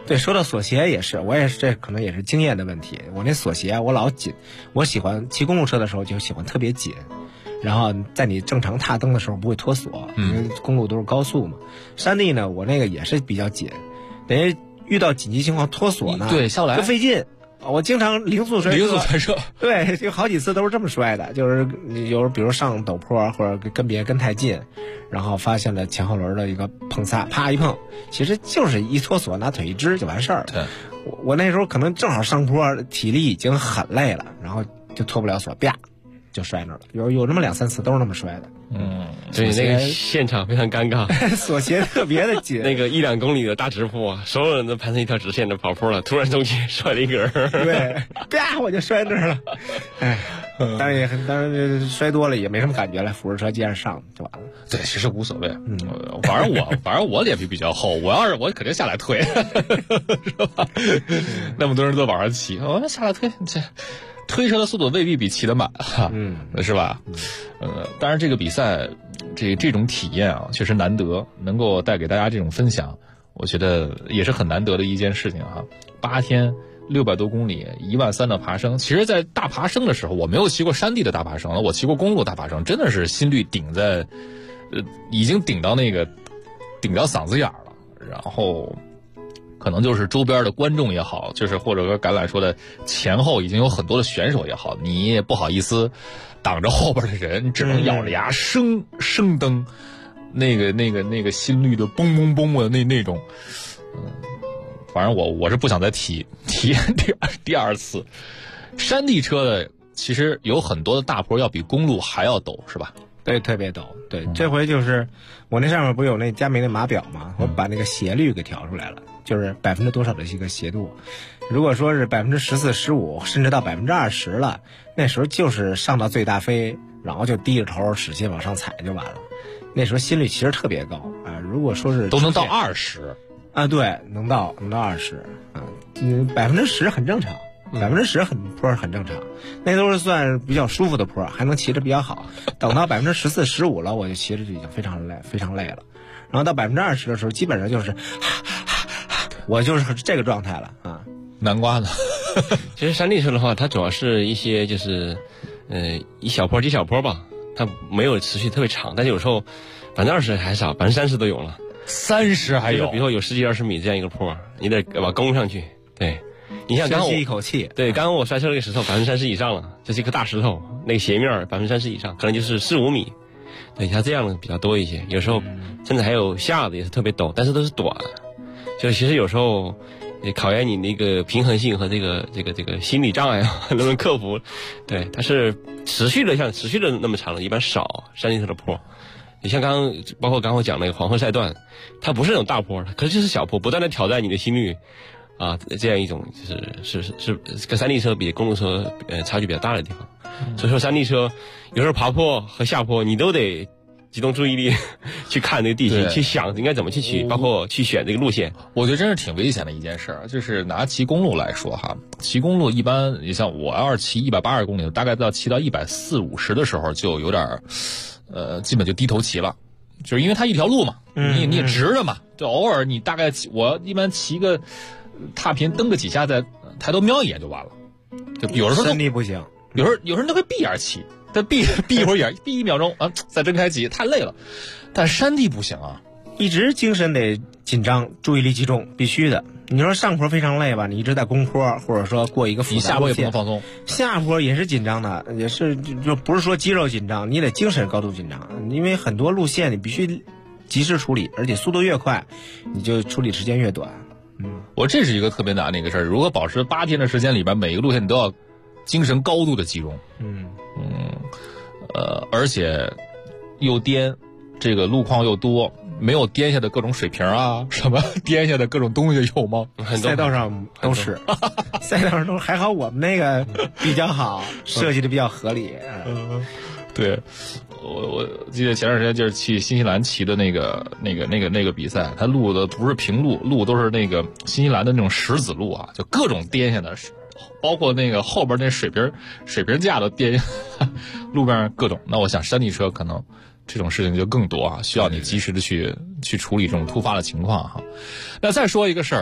对，说到锁鞋也是，我也是，这可能也是经验的问题。我那锁鞋我老紧，我喜欢骑公路车的时候就喜欢特别紧，然后在你正常踏蹬的时候不会脱锁，因为公路都是高速嘛。山地呢，我那个也是比较紧，等于遇到紧急情况脱锁呢， 对，下不来， 就费劲。我经常零速摔车， 对，有好几次都是这么摔的，就是有时候比如上陡坡或者跟别人跟太近，然后发现了前后轮的一个碰擦，啪一碰，其实就是一脱锁拿腿一支就完事儿了。 对， 我那时候可能正好上坡，体力已经很累了，然后就脱不了锁，啪就摔那儿了。有那么2-3次都是那么摔的。 所以那个现场非常尴尬， 锁鞋特别的紧。 那个1-2公里的大直坡，所有人都排成一条直线的跑坡了，突然中间摔了一根， 对，啪我就摔那儿了。哎，当然摔多了也没什么感觉了，扶着车接着上就完了。 对，其实无所谓。反正我脸皮比较厚，我肯定下来推，是吧？那么多人都往上骑，我们下来推这。推车的速度未必比骑得慢，是吧？当然这个比赛，这种体验啊，确实难得，能够带给大家这种分享，我觉得也是很难得的一件事情哈。8天600多公里，13000的爬升。其实，在大爬升的时候，我没有骑过山地的大爬升，我骑过公路大爬升，真的是心率顶在，已经顶到嗓子眼了，然后。可能就是周边的观众也好，就是或者说橄榄说的前后已经有很多的选手也好，你也不好意思挡着后边的人，只能咬着牙生蹬，那个心率的嘣嘣嘣的那种，反正我是不想再体验第二次。山地车的其实有很多的大坡要比公路还要陡，是吧？ 对，特别陡。对，这回就是我那上面不是有那佳明的码表吗？我把那个斜率给调出来了，就是多少的一个斜度。如果说是14%、15%，甚至到20%了，那时候就是上到最大飞，然后就低着头使劲往上踩就完了。那时候心率其实特别高啊。如果说是都能到20 啊，对，能到20啊，10%很正常。10%坡很正常，那都是算比较舒服的坡，还能骑着比较好。等到14%、15%了，我就骑着就已经非常累了。然后到20%的时候，基本上就是，我就是这个状态了啊。 南瓜呢？ 其实山地车的话，它主要是一些就是一小坡几小坡吧，它没有持续特别长，但是有时候20%还少，30%都有了。 30%还有？ 比如说有10几20米这样一个坡，你得把攻上去，对。你像刚刚吸一口气， 对，刚刚我摔车那个石头30%以上了，这是一颗大石头，那个斜面30%以上，可能就是4-5米，对，像这样的比较多一些。有时候甚至还有下的也是特别陡，但是都是短，就其实有时候也考验你那个平衡性和这个心理障碍能不能克服。对，它是持续的那么长的，一般少山地车的坡。你像包括刚刚我讲那个黄河赛段，它不是那种大坡，可是就是小坡，不断的挑战你的心率。啊，这样一种是跟山地车比公路车差距比较大的地方，所以说山地车有时候爬坡和下坡你都得集中注意力去看那个地形，去想应该怎么去骑，包括去选这个路线。 我觉得真是挺危险的一件事，就是拿骑公路来说哈，骑公路一般你像我要是骑180公里，大概到骑到140、50的时候就有点基本就低头骑了。就是因为它一条路嘛，你也直着嘛，就偶尔你大概我一般骑个踏频蹬个几下，再抬头瞄一眼就完了。就有的时候山地不行， 有人都会闭眼骑，但闭一会儿眼，闭1秒钟啊，再睁开骑，太累了。但山地不行啊， 一直精神得紧张，注意力集中，必须的。你说上坡非常累吧，你一直在攻坡，或者说过一个复杂路线， 你下坡也不能放松， 下坡也是紧张的，也是就不是说肌肉紧张，你得精神高度紧张，因为很多路线你必须及时处理，而且速度越快，你就处理时间越短。 我这是一个特别难的一个事儿，如何保持8天的时间里边每一个路线你都要精神高度的集中。而且又颠，这个路况又多，没有颠下的各种水瓶啊，什么颠下的各种东西有吗？ 赛道上都是，赛道上都还好，我们那个比较好，设计的比较合理。 对，我记得前段时间就是去新西兰骑的那个比赛，它路的不是平路，路都是那个新西兰的那种石子路啊，就各种颠下的，包括那个后边那水瓶架都颠下，路边各种。那我想山地车可能这种事情就更多啊，需要你及时的去处理这种突发的情况哈。那再说一个事儿，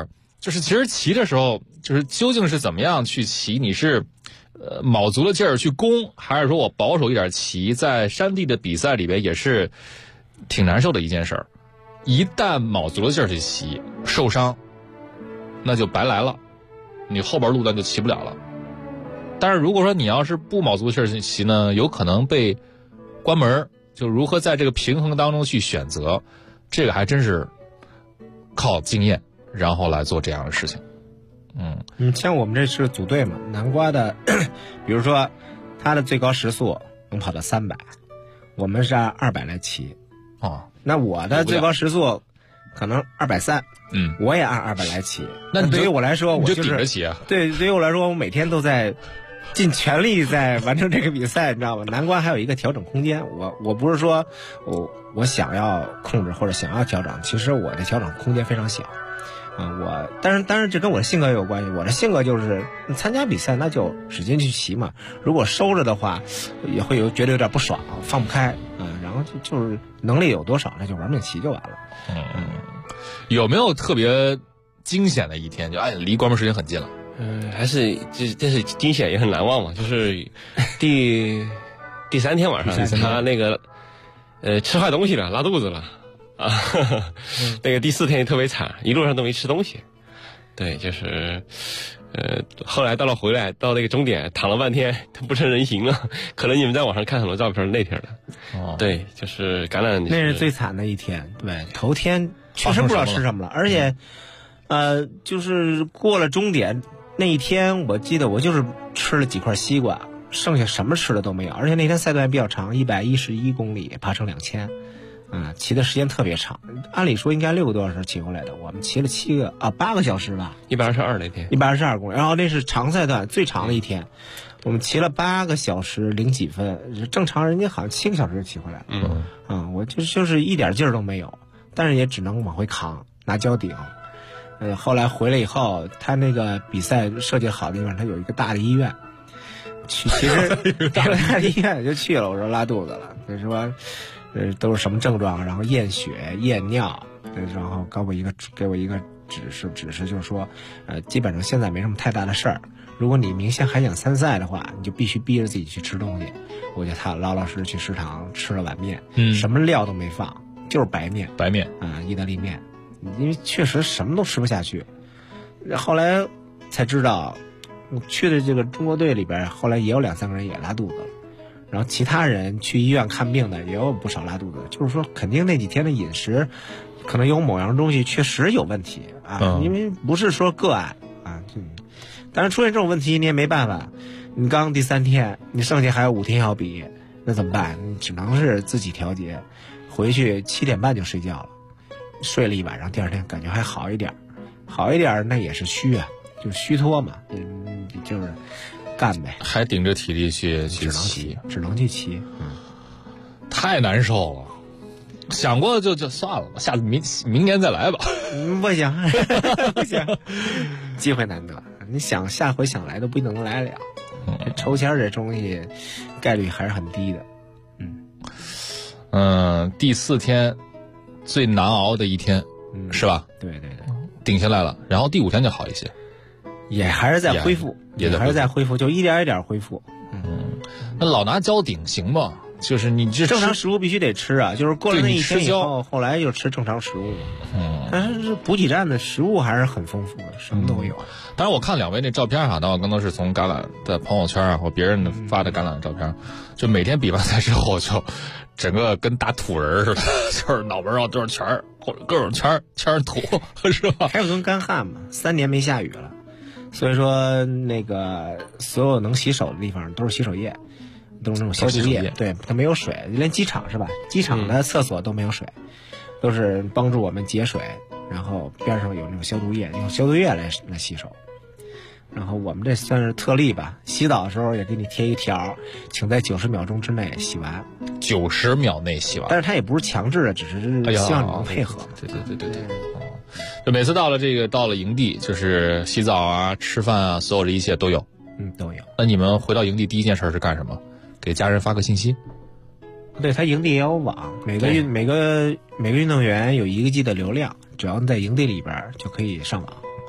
就是其实骑的时候，就是究竟是怎么样去骑？你是卯足了劲儿去攻，还是说我保守一点骑？在山地的比赛里边也是挺难受的一件事儿。一旦卯足了劲儿去骑，受伤，那就白来了，你后边路段就骑不了了。但是如果说你要是不卯足劲儿去骑呢，有可能被关门。就如何在这个平衡当中去选择，这个还真是靠经验，然后来做这样的事情。 像我们这是组队嘛，南瓜的，比如说他的最高时速能跑到300，我们是按200来骑。那我的最高时速可能230，我也按200来骑。那对于我来说，我就是顶着骑啊。 对于我来说，我每天都在尽全力在完成这个比赛，你知道吗？难关还有一个调整空间，我不是说我想要控制或者想要调整，其实我的调整空间非常小啊。当然这跟我的性格也有关系，我的性格就是参加比赛那就使劲去骑嘛，如果收着的话也会觉得有点不爽，放不开然后就是能力有多少那就玩命骑就完了。 有没有特别惊险的一天，就离关门时间很近了？ 还是这是惊险也很难忘嘛，就是第3天晚上他那个吃坏东西了，拉肚子了啊，那个第4天特别惨，一路上都没吃东西。对，就是后来回来到那个终点躺了半天，他不成人形了，可能你们在网上看很多照片那天的。对，就是感染， 那是最惨的一天。对，头天确实不知道吃什么了，而且就是过了终点那一天，我记得我就是吃了几块西瓜，剩下什么吃的都没有。而且那天赛段比较长，111公里，爬升2000，骑的时间特别长。按理说应该6个多小时骑回来的，我们骑了8个小时吧 ，122那天 ，122公里。然后那是长赛段最长的一天，我们骑了8个小时0几分，正常人家好像7个小时就骑回来了。我就是一点劲儿都没有，但是也只能往回扛，拿脚顶。后来回来以后，他那个比赛设计好的地方，他有一个大的医院。其实大的医院就去了，我说拉肚子了，就说都是什么症状，然后验血、验尿，然后给我一个指示，就是说，基本上现在没什么太大的事儿。如果你明显还想参赛的话，你就必须逼着自己去吃东西。我就他老老实实去食堂吃了碗面，什么料都没放，就是白面意大利面。因为确实什么都吃不下去，后来才知道，去的这个中国队里边，后来也有2-3个人也拉肚子了，然后其他人去医院看病的也有不少拉肚子，就是说肯定那几天的饮食，可能有某样东西确实有问题因为不是说个案但是出现这种问题你也没办法，你刚第3天，你剩下还有5天要比，那怎么办？你只能是自己调节，回去7点半就睡觉了。睡了一晚上，第2天感觉还好一点，那也是虚就是虚脱嘛，就是干呗， 还顶着体力去骑， 只能去骑， 太难受了。想过就算了吧，下次明年再来吧。 不行，不行，机会难得，你想下回想来都不一定能来了。抽签这东西概率还是很低的。 第4天。最难熬的一天，是吧？ 对， 顶下来了，然后第5天就好一些， 也还是在恢复，还是在恢复，就一点一点恢复。 那老拿胶顶行吗？就是你正常食物必须得吃啊，就是过了那一天以后，后来就吃正常食物。但是补给站的食物还是很丰富的，什么都有。 当然，我看2位那照片那我更多是从橄榄的朋友圈或别人发的橄榄的照片，就每天比完赛之后就。整个跟大土人似的，就是脑门上都是圈儿，或者各种圈儿土，是吧？ 还有跟干旱嘛，3年没下雨了，所以说那个所有能洗手的地方都是洗手液，都是那种消毒液，对，它没有水，连机场是吧？机场的厕所都没有水，都是帮助我们节水，然后边上有那种消毒液，用消毒液来洗手。然后我们这算是特例吧，洗澡的时候也给你贴一条，请在90秒钟之内洗完。 90秒内洗完， 但是它也不是强制的，只是希望你能配合。 对。就每次到了营地，就是洗澡啊、吃饭啊，所有的一切都有。 都有。 那你们回到营地第一件事是干什么？给家人发个信息。 对，他营地也有网，每个运动员有1个G 的流量，只要你在营地里边就可以上网。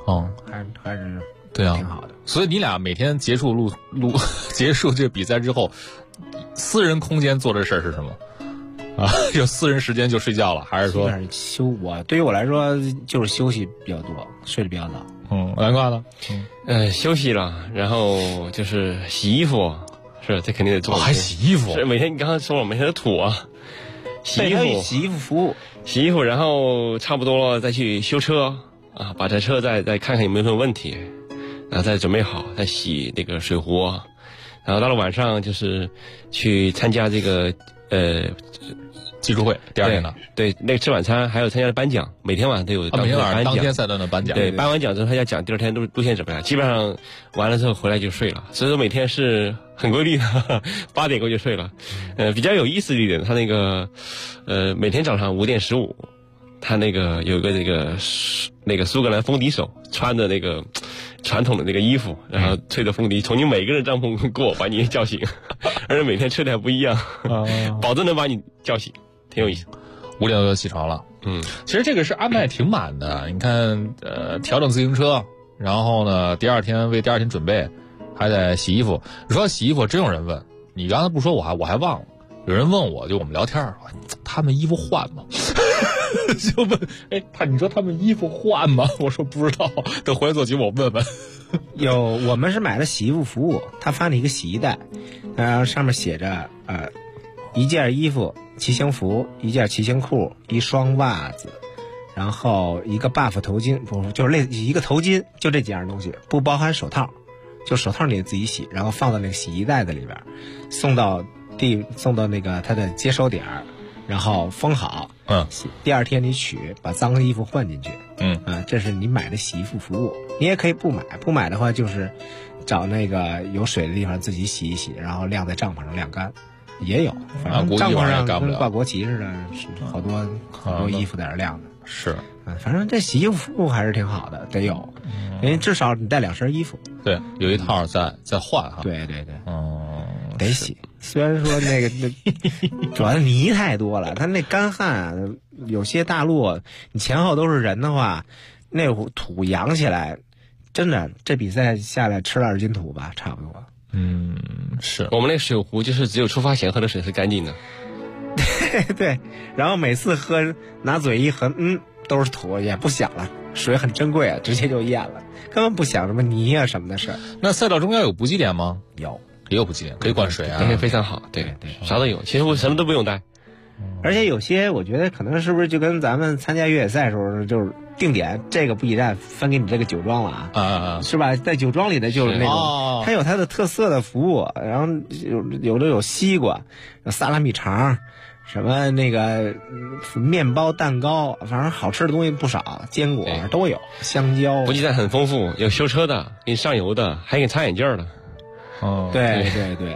哦， 还是对啊， 挺好的。 所以你俩每天结束结束这个比赛之后，私人空间做的事儿是什么？啊，有私人时间就睡觉了，还是说对于我来说就是休息比较多，睡得比较早。 难怪呢。 休息了，然后就是洗衣服，是这肯定得做。 还洗衣服？ 是每天你刚才说了，每天都土啊，洗衣服服务， 洗衣服，然后差不多了再去修车啊，把这车再看看有没有什么问题，然后再准备好，再洗那个水壶，然后到了晚上就是去参加这个技术会，第二天呢？ 对，那个吃晚餐，还有参加颁奖，每天晚上都有每天晚上当天赛段的颁奖。 对，颁完奖之后他要讲第二天路线怎么样，基本上完了之后回来就睡了，所以说每天是很规律的，8点过就睡了。比较有意思的一点，他那个每天早上5点15，他那个有个那个苏格兰风笛手穿着那个传统的那个衣服，然后吹着风笛从你每个人帐篷过把你叫醒，而且每天吹的还不一样，保证能把你叫醒。挺有意思 ，5点多就起床了。其实这个是安排挺满的。你看，调整自行车，然后呢，为第二天准备，还得洗衣服。你说洗衣服，真有人问你，刚才不说我还忘了。有人问我，就我们聊天他们衣服换吗？就问，你说他们衣服换吗？我说不知道，等回来做节目我问问。 我们是买了洗衣服服务，他发了一个洗衣袋，然后上面写着一件衣服骑行服，一件骑行裤，一双袜子，然后一个 buff 头巾，不就是类似一个头巾，就这几样东西，不包含手套，就手套你自己洗，然后放到那个洗衣袋子里边，送到那个它的接收点，然后封好。第二天你取，把脏的衣服换进去。这是你买的洗衣服服务。你也可以不买的话就是找那个有水的地方自己洗一洗，然后晾在帐篷上晾干。也有，反正帐篷上跟挂国旗似的，好多衣服在那晾的。 是， 反正这洗衣服服务还是挺好的，得有，因为至少你带2身衣服。 对，有一套再换哈。 对，得洗。虽然说那主要泥太多了，它那干旱，有些大路你前后都是人的话，那土扬起来，真的这比赛下来吃了2斤土吧，差不多。 是我们那水壶就是只有出发前喝的水是干净的。 对，然后每次喝拿嘴一喝，都是土，也不想了，水很珍贵啊，直接就咽了，根本不想什么泥啊什么的事儿。 那赛道中间有补给点吗？ 也有补给点，可以灌水啊， 非常好。对，啥都有，其实我什么都不用带。 而且有些我觉得可能是不是就跟咱们参加越野赛的时候，就是定点这个补给站分给你这个酒庄了是吧？在酒庄里的就是那种，它有它的特色的服务，然后有的有西瓜，有萨拉米肠，什么那个面包、蛋糕，反正好吃的东西不少，坚果都有，香蕉。 补给站很丰富，有修车的，给你上油的，还给你擦眼镜的。 对。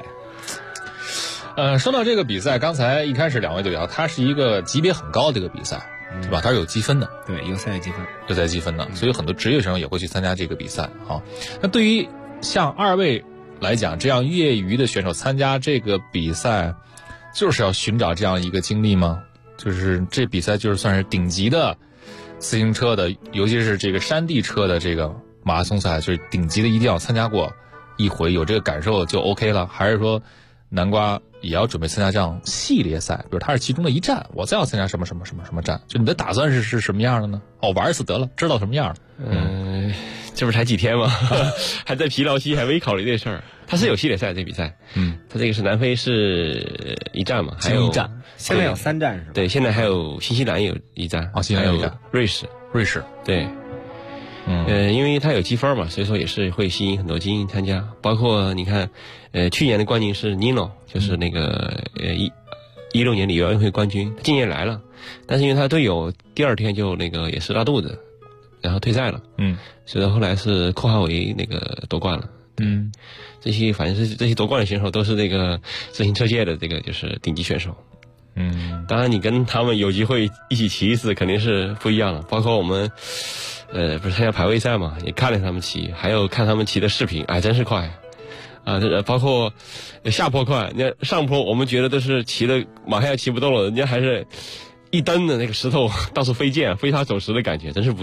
说到这个比赛，刚才一开始2位就聊，它是一个级别很高的一个比赛，对吧？它是有积分的， 对，有赛积分的， 所以很多职业选手也会去参加这个比赛。那对于像2位来讲，这样业余的选手参加这个比赛，就是要寻找这样一个经历吗？就是这比赛就是算是顶级的自行车的，尤其是这个山地车的这个马拉松赛，就是顶级的，一定要参加过一回，有这个感受就 OK 了？还是说南瓜也要准备参加这样系列赛，比如它是其中的一站，我再要参加什么站，就你的打算是什么样的呢？玩一次得了，知道什么样了。 这不是才几天吗？还在疲劳期，还没考虑这事儿。它是有系列赛这比赛，它这个是南非是1站嘛，还有 1站，现在有3站是吧？ 对，现在还有新西兰有1站， 新西兰有1站， 瑞士，对。因为它有积分嘛，所以说也是会吸引很多精英参加。包括你看，去年的冠军是 Nino， 就是那个16年里约奥运会冠军，今年来了，但是因为他队友第2天就那个也是拉肚子，然后退赛了。所以后来是库哈维那个夺冠了。这些反正是这些夺冠的选手都是这个自行车界的这个就是顶级选手。当然你跟他们有机会一起骑一次肯定是不一样了。包括我们不是参加排位赛嘛，也看了他们骑，还有看他们骑的视频，真是快包括下坡快，人家上坡我们觉得都是骑的马上要骑不动了，人家还是一蹬的那个石头到处飞溅，飞沙走石的感觉真是不一样。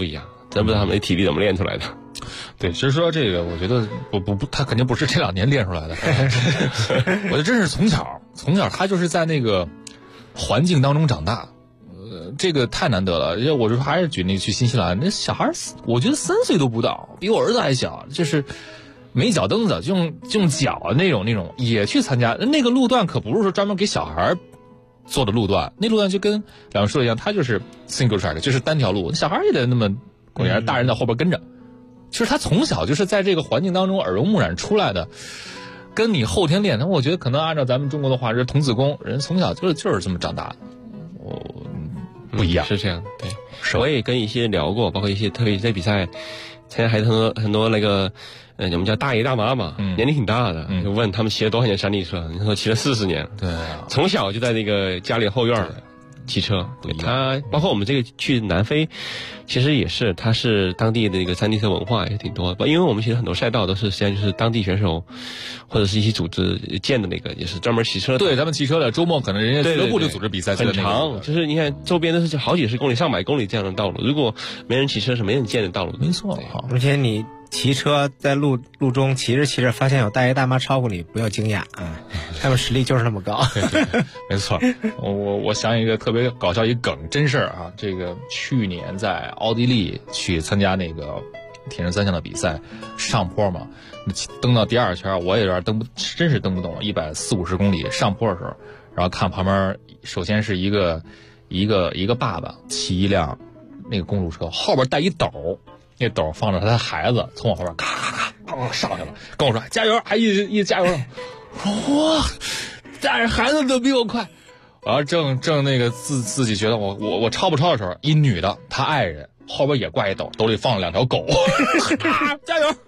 真不知道他们的体力怎么练出来的。 对，其实说这个，我觉得不，他肯定不是这2年练出来的。我觉得真是从小他就是在那个环境当中长大，这个太难得了。因为我就还是举那个去新西兰，那小孩我觉得3岁都不到，比我儿子还小，就是没脚蹬子，就用脚那种也去参加。那个路段可不是说专门给小孩做的路段，那路段就跟两位说的一样，它就是 single track， 就是单条路，小孩也得那么公园，大人在后边跟着。其实他从小就是在这个环境当中耳濡目染出来的，跟你后天练，我觉得可能按照咱们中国的话是童子功，人从小就是这么长大的，不一样， 是这样。对，我也跟一些人聊过，包括一些特别在比赛参加还很多那个我们叫大爷大妈嘛，年龄挺大的，就问他们骑了多少年山地车，你说骑了40年， 对， 从小就在那个家里后院骑车。他包括我们这个去南非，其实也是，它是当地的一个山地车文化也挺多。因为我们其实很多赛道都是实际上就是当地选手或者是一些组织建的那个，也是专门骑车的。 对，咱们骑车的周末可能人家俱乐部就组织比赛， 很长，就是你看周边都是好几十公里、上百公里这样的道路，如果没人骑车是没人建的道路。 没错， 而且你骑车在路中骑着发现有大爷大妈超过你，不要惊讶啊，他们实力就是那么高。 对，没错。我想一个特别搞笑一梗，真事儿啊，这个去年在奥地利去参加那个铁人3项的比赛，上坡嘛，蹬到第2圈，我也有点真是蹬不动了，140-150公里上坡的时候，然后看旁边，首先是一个爸爸骑一辆那个公路车，后边带一斗。那斗放着他的孩子，从我后边咔咔咔上去了，跟我说加油，还一直加油了。我说哇，带着孩子都比我快。然后正那个自己觉得我超不超的时候，一女的她爱人后边也挂一斗，斗里放了2条狗，加油！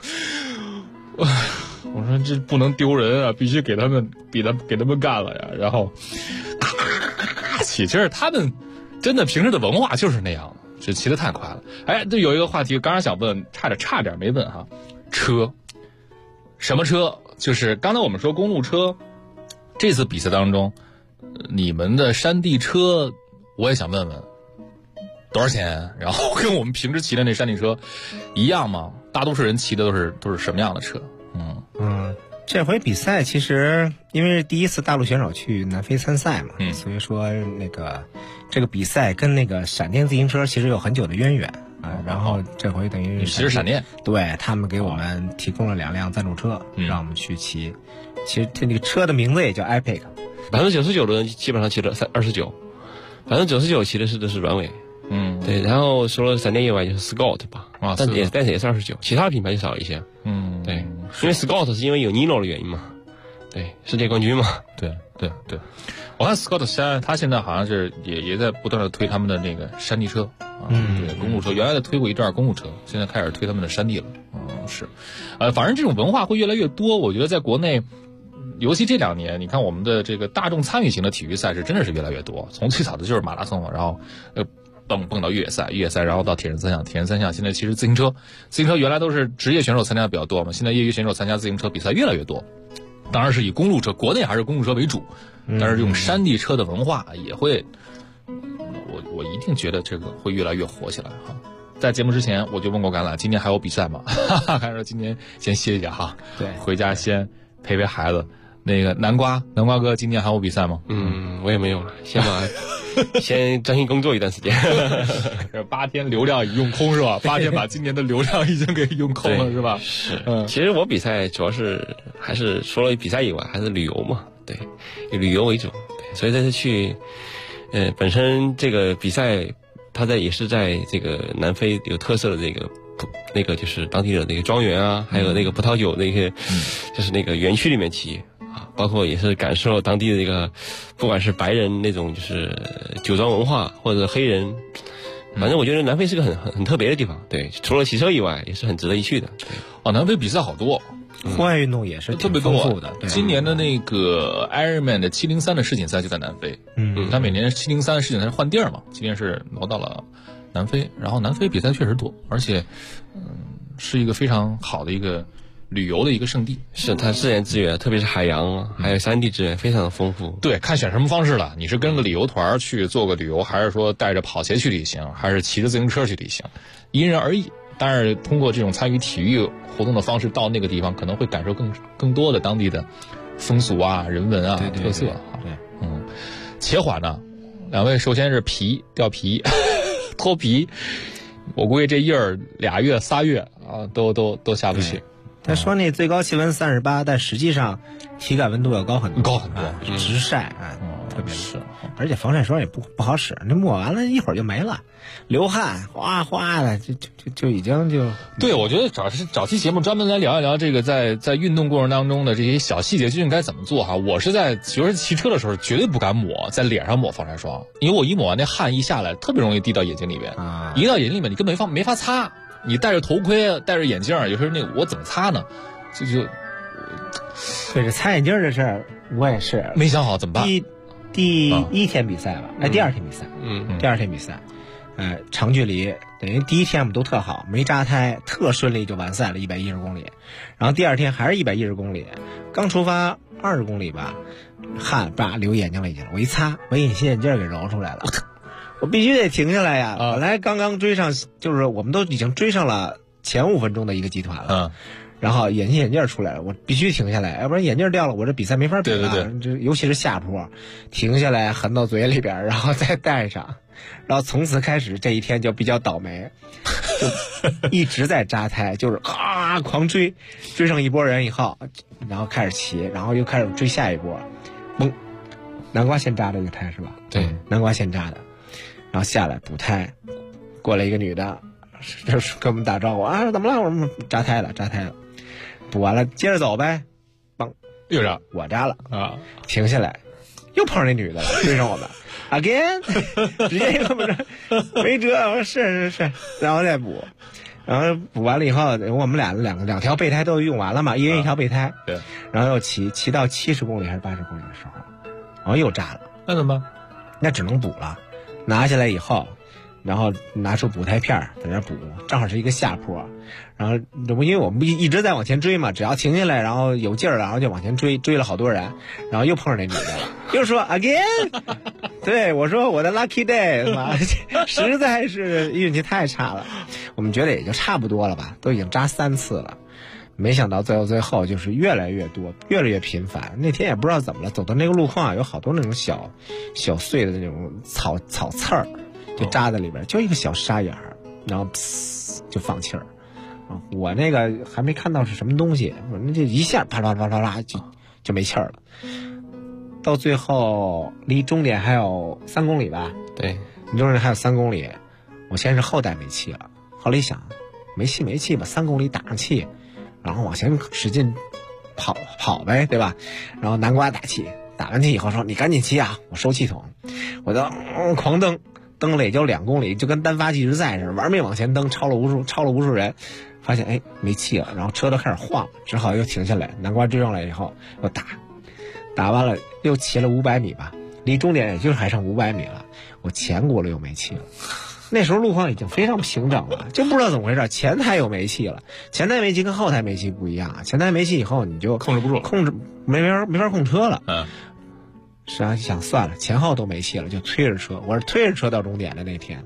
我说这不能丢人啊，必须给他们干了呀。然后咔起，其实他们真的平时的文化就是那样的。这骑得太快了，哎，这有一个话题，刚才想问，差点没问哈，车，什么车？就是刚才我们说公路车，这次比赛当中，你们的山地车，我也想问问，多少钱？然后跟我们平时骑的那山地车一样吗？大多数人骑的都是什么样的车？ 这回比赛其实因为是第一次大陆选手去南非参赛嘛，所以说这个比赛跟那个闪电自行车其实有很久的渊源啊。然后这回等于骑着闪电， 对他们给我们提供了2辆赞助车，让我们去骑。其实这个车的名字也叫 Epic，99%的人基本上骑了29%骑的是软尾。对，然后除了闪电以外就是 Scott 吧，但是也是29%，其他的品牌就少一些。对，因为 Scott 是因为有 Nino 的原因嘛，对，世界冠军嘛。 对，我看 Scott 他现在好像是也在不断的推他们的那个山地车啊，对，公路车，原来推过一段公路车，现在开始推他们的山地了。是，反正这种文化会越来越多，我觉得在国内。尤其这2年，你看我们的这个大众参与型的体育赛事真的是越来越多。从最早的就是马拉松，然后蹦到越野赛，然后到铁人3项，现在其实自行车原来都是职业选手参加的比较多嘛，现在业余选手参加自行车比赛越来越多。当然是以公路车，国内还是公路车为主，但是用山地车的文化也会，我一定觉得这个会越来越火起来哈。在节目之前我就问过橄榄，今年还有比赛吗？还是今年先歇一下哈， 对， 回家先陪陪孩子。那个南瓜哥今年还有比赛吗？ 我也没有了，先专心工作一段时间。 这8天流量已用空是吧？8天把今年的流量已经给用空了是吧？ 是，其实我比赛主要是还是除了比赛以外，还是旅游嘛，对，以旅游为主，对，所以这次去，本身这个比赛，它也是在这个南非有特色的那个就是当地的那个庄园啊，还有那个葡萄酒那些，就是那个园区里面骑。包括也是感受当地的这个，不管是白人那种就是酒庄文化，或者黑人，反正我觉得南非是个很特别的地方。对，除了骑车以外，也是很值得一去的。 南非比赛好多， 户外运动也是特别丰富的。 今年的那个 Ironman 的703的世锦赛就在南非。他每年703的世锦赛是换地儿嘛，今年是挪到了南非，然后南非比赛确实多，而且是一个非常好的一个旅游的一个胜地。 是它自然资源，特别是海洋还有山地资源非常的丰富。 对，看选什么方式了，你是跟个旅游团去做个旅游，还是说带着跑鞋去旅行，还是骑着自行车去旅行，因人而异。但是通过这种参与体育活动的方式到那个地方，可能会感受更多的当地的风俗啊、人文啊、特色。对，且缓呢，两位首先是掉皮脱皮，我估计这印儿2月3月啊都下不去。 他说那最高气温38，但实际上体感温度要高很多，直晒啊，特别是，而且防晒霜也不好使，那抹完了一会儿就没了，流汗哗哗的，就已经就。 对，我觉得找期节目专门来聊一聊这个在运动过程当中的这些小细节究竟该怎么做哈。我是比如说骑车的时候绝对不敢在脸上抹防晒霜，因为我一抹完那汗一下来，特别容易滴到眼睛里边，一到眼睛里面你根本没法擦。你戴着头盔戴着眼镜，有时候我怎么擦呢？对， 这擦眼镜的事儿我也是没想好怎么办。 第一天比赛吧，第二天比赛，第二天比赛，长距离等于第一天我们都特好，没扎胎，特顺利就完赛了110公里，然后第二天还是110公里，刚出发20公里吧，汗流眼睛里去了，我一擦，把隐形眼镜给揉出来了。我必须得停下来呀！本来刚追上，就是我们都已经追上了前5分钟的一个集团了。然后隐形眼镜出来了，我必须停下来，要不然眼镜掉了，我这比赛没法比了。对，尤其是下坡，停下来含到嘴里边，然后再戴上，然后从此开始这一天就比较倒霉，就一直在扎胎，就是狂追上一波人以后，然后开始骑，然后又开始追下一波，南瓜先扎的一个胎是吧？ 对， 南瓜先扎的。然后下来补胎，过来一个女的，就是跟我们打招呼啊，怎么了？我们扎胎了，补完了接着走呗， 又扎， 我扎了啊，停下来，又碰上那女的了，追上我们 ，again， 直接这么着，没辙，我说是，然后再补，然后补完了以后，我们两条备胎都用完了嘛，一人一条备胎， 对， 然后又骑到70公里还是80公里的时候，然后又扎了， 那怎么办？ 那只能补了。拿下来以后，然后拿出补胎片在那补，正好是一个下坡，然后因为我们一直在往前追嘛，只要停下来，然后有劲儿了，然后就往前追了好多人，然后又碰上那女的了，又说 again， 对我说我的 lucky day， 妈，实在是运气太差了。我们觉得也就差不多了吧，都已经扎3次了。没想到最后就是越来越多，越来越频繁。那天也不知道怎么了，走到那个路况有好多那种小碎的那种草刺儿，就扎在里边，就一个小沙眼儿，然后就放气儿。我那个还没看到是什么东西，我那就一下啪啦啪啦啪啦就没气儿了。到最后离终点还有3公里吧？ 对， 离终点还有3公里。我先是后带没气了，后来一想没气吧，3公里打上气。然后往前使劲跑呗，对吧？然后南瓜打气，打完气以后说：“你赶紧骑啊，我收气筒。”我就狂蹬了也就2公里，就跟单发计时赛似的，玩命往前蹬，超了无数人，发现没气了，然后车都开始晃，只好又停下来。南瓜追上来以后又打完了又骑了500米吧，离终点也就是还剩500米了，我前轱辘又没气了。那时候路况已经非常平整了，就不知道怎么回事，前胎又没气了。前胎没气跟后胎没气不一样啊，前胎没气以后你就控制不住， 没法控车了。实际上想算了，前后都没气了，就推着车。我是推着车到终点的那天。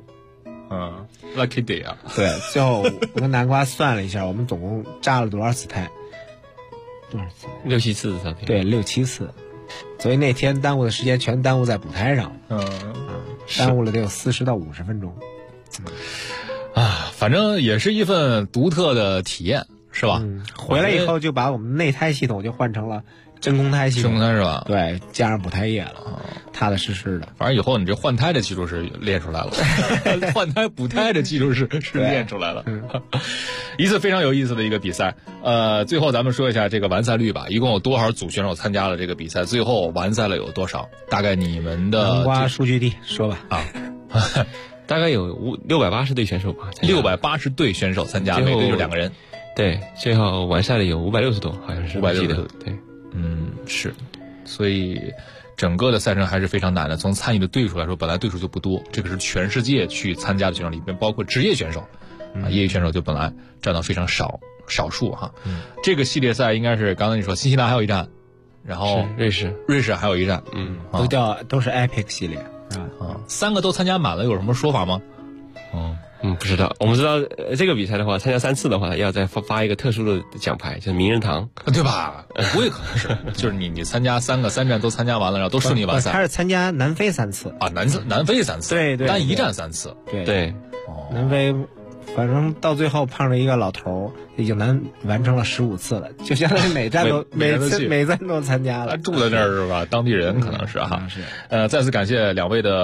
lucky day 啊。 对，最后我跟南瓜算了一下，我们总共扎了多少次胎？6、 7次。 对，6、7次。所以那天耽误的时间全耽误在补胎上。耽误了得有40到50分钟。 反正也是一份独特的体验，是吧？ 回来以后就把我们内胎系统就换成了真空胎系统。 真空胎是吧？ 对，加上补胎液了，踏踏实实的。 反正以后你这换胎的技术是练出来了，换胎补胎的技术是练出来了。一次非常有意思的一个比赛。最后咱们说一下这个完赛率吧，一共有多少组选手参加了这个比赛？最后完赛了有多少？大概你们的南瓜数据地说吧。 大概有680队选手吧 ，680队选手参加，每队就2个人。 对，最后完赛了有560多，好像是 560多。 对， 是，所以整个的赛程还是非常难的。从参与的队数来说，本来队数就不多，这个是全世界去参加的选手里面，包括职业选手，业余选手就本来占到非常少。 少数哈。这个系列赛应该是刚才你说新西兰还有一站，然后瑞士还有一站， 都是 Epic 系列 3个都参加满了，有什么说法吗？ 不知道。我们知道这个比赛的话，参加3次的话，要再发一个特殊的奖牌，就是名人堂， 对吧？我也可能是，就是你参加3站都参加完了，然后都顺利完赛。 他是参加南非3次啊，南非3次， 对， 单一站3次， 对，南非。反正到最后碰着一个老头已经完成了15次了，就相当于每站都每站都参加了。 他住在那儿是吧？当地人可能是哈。再次感谢2位的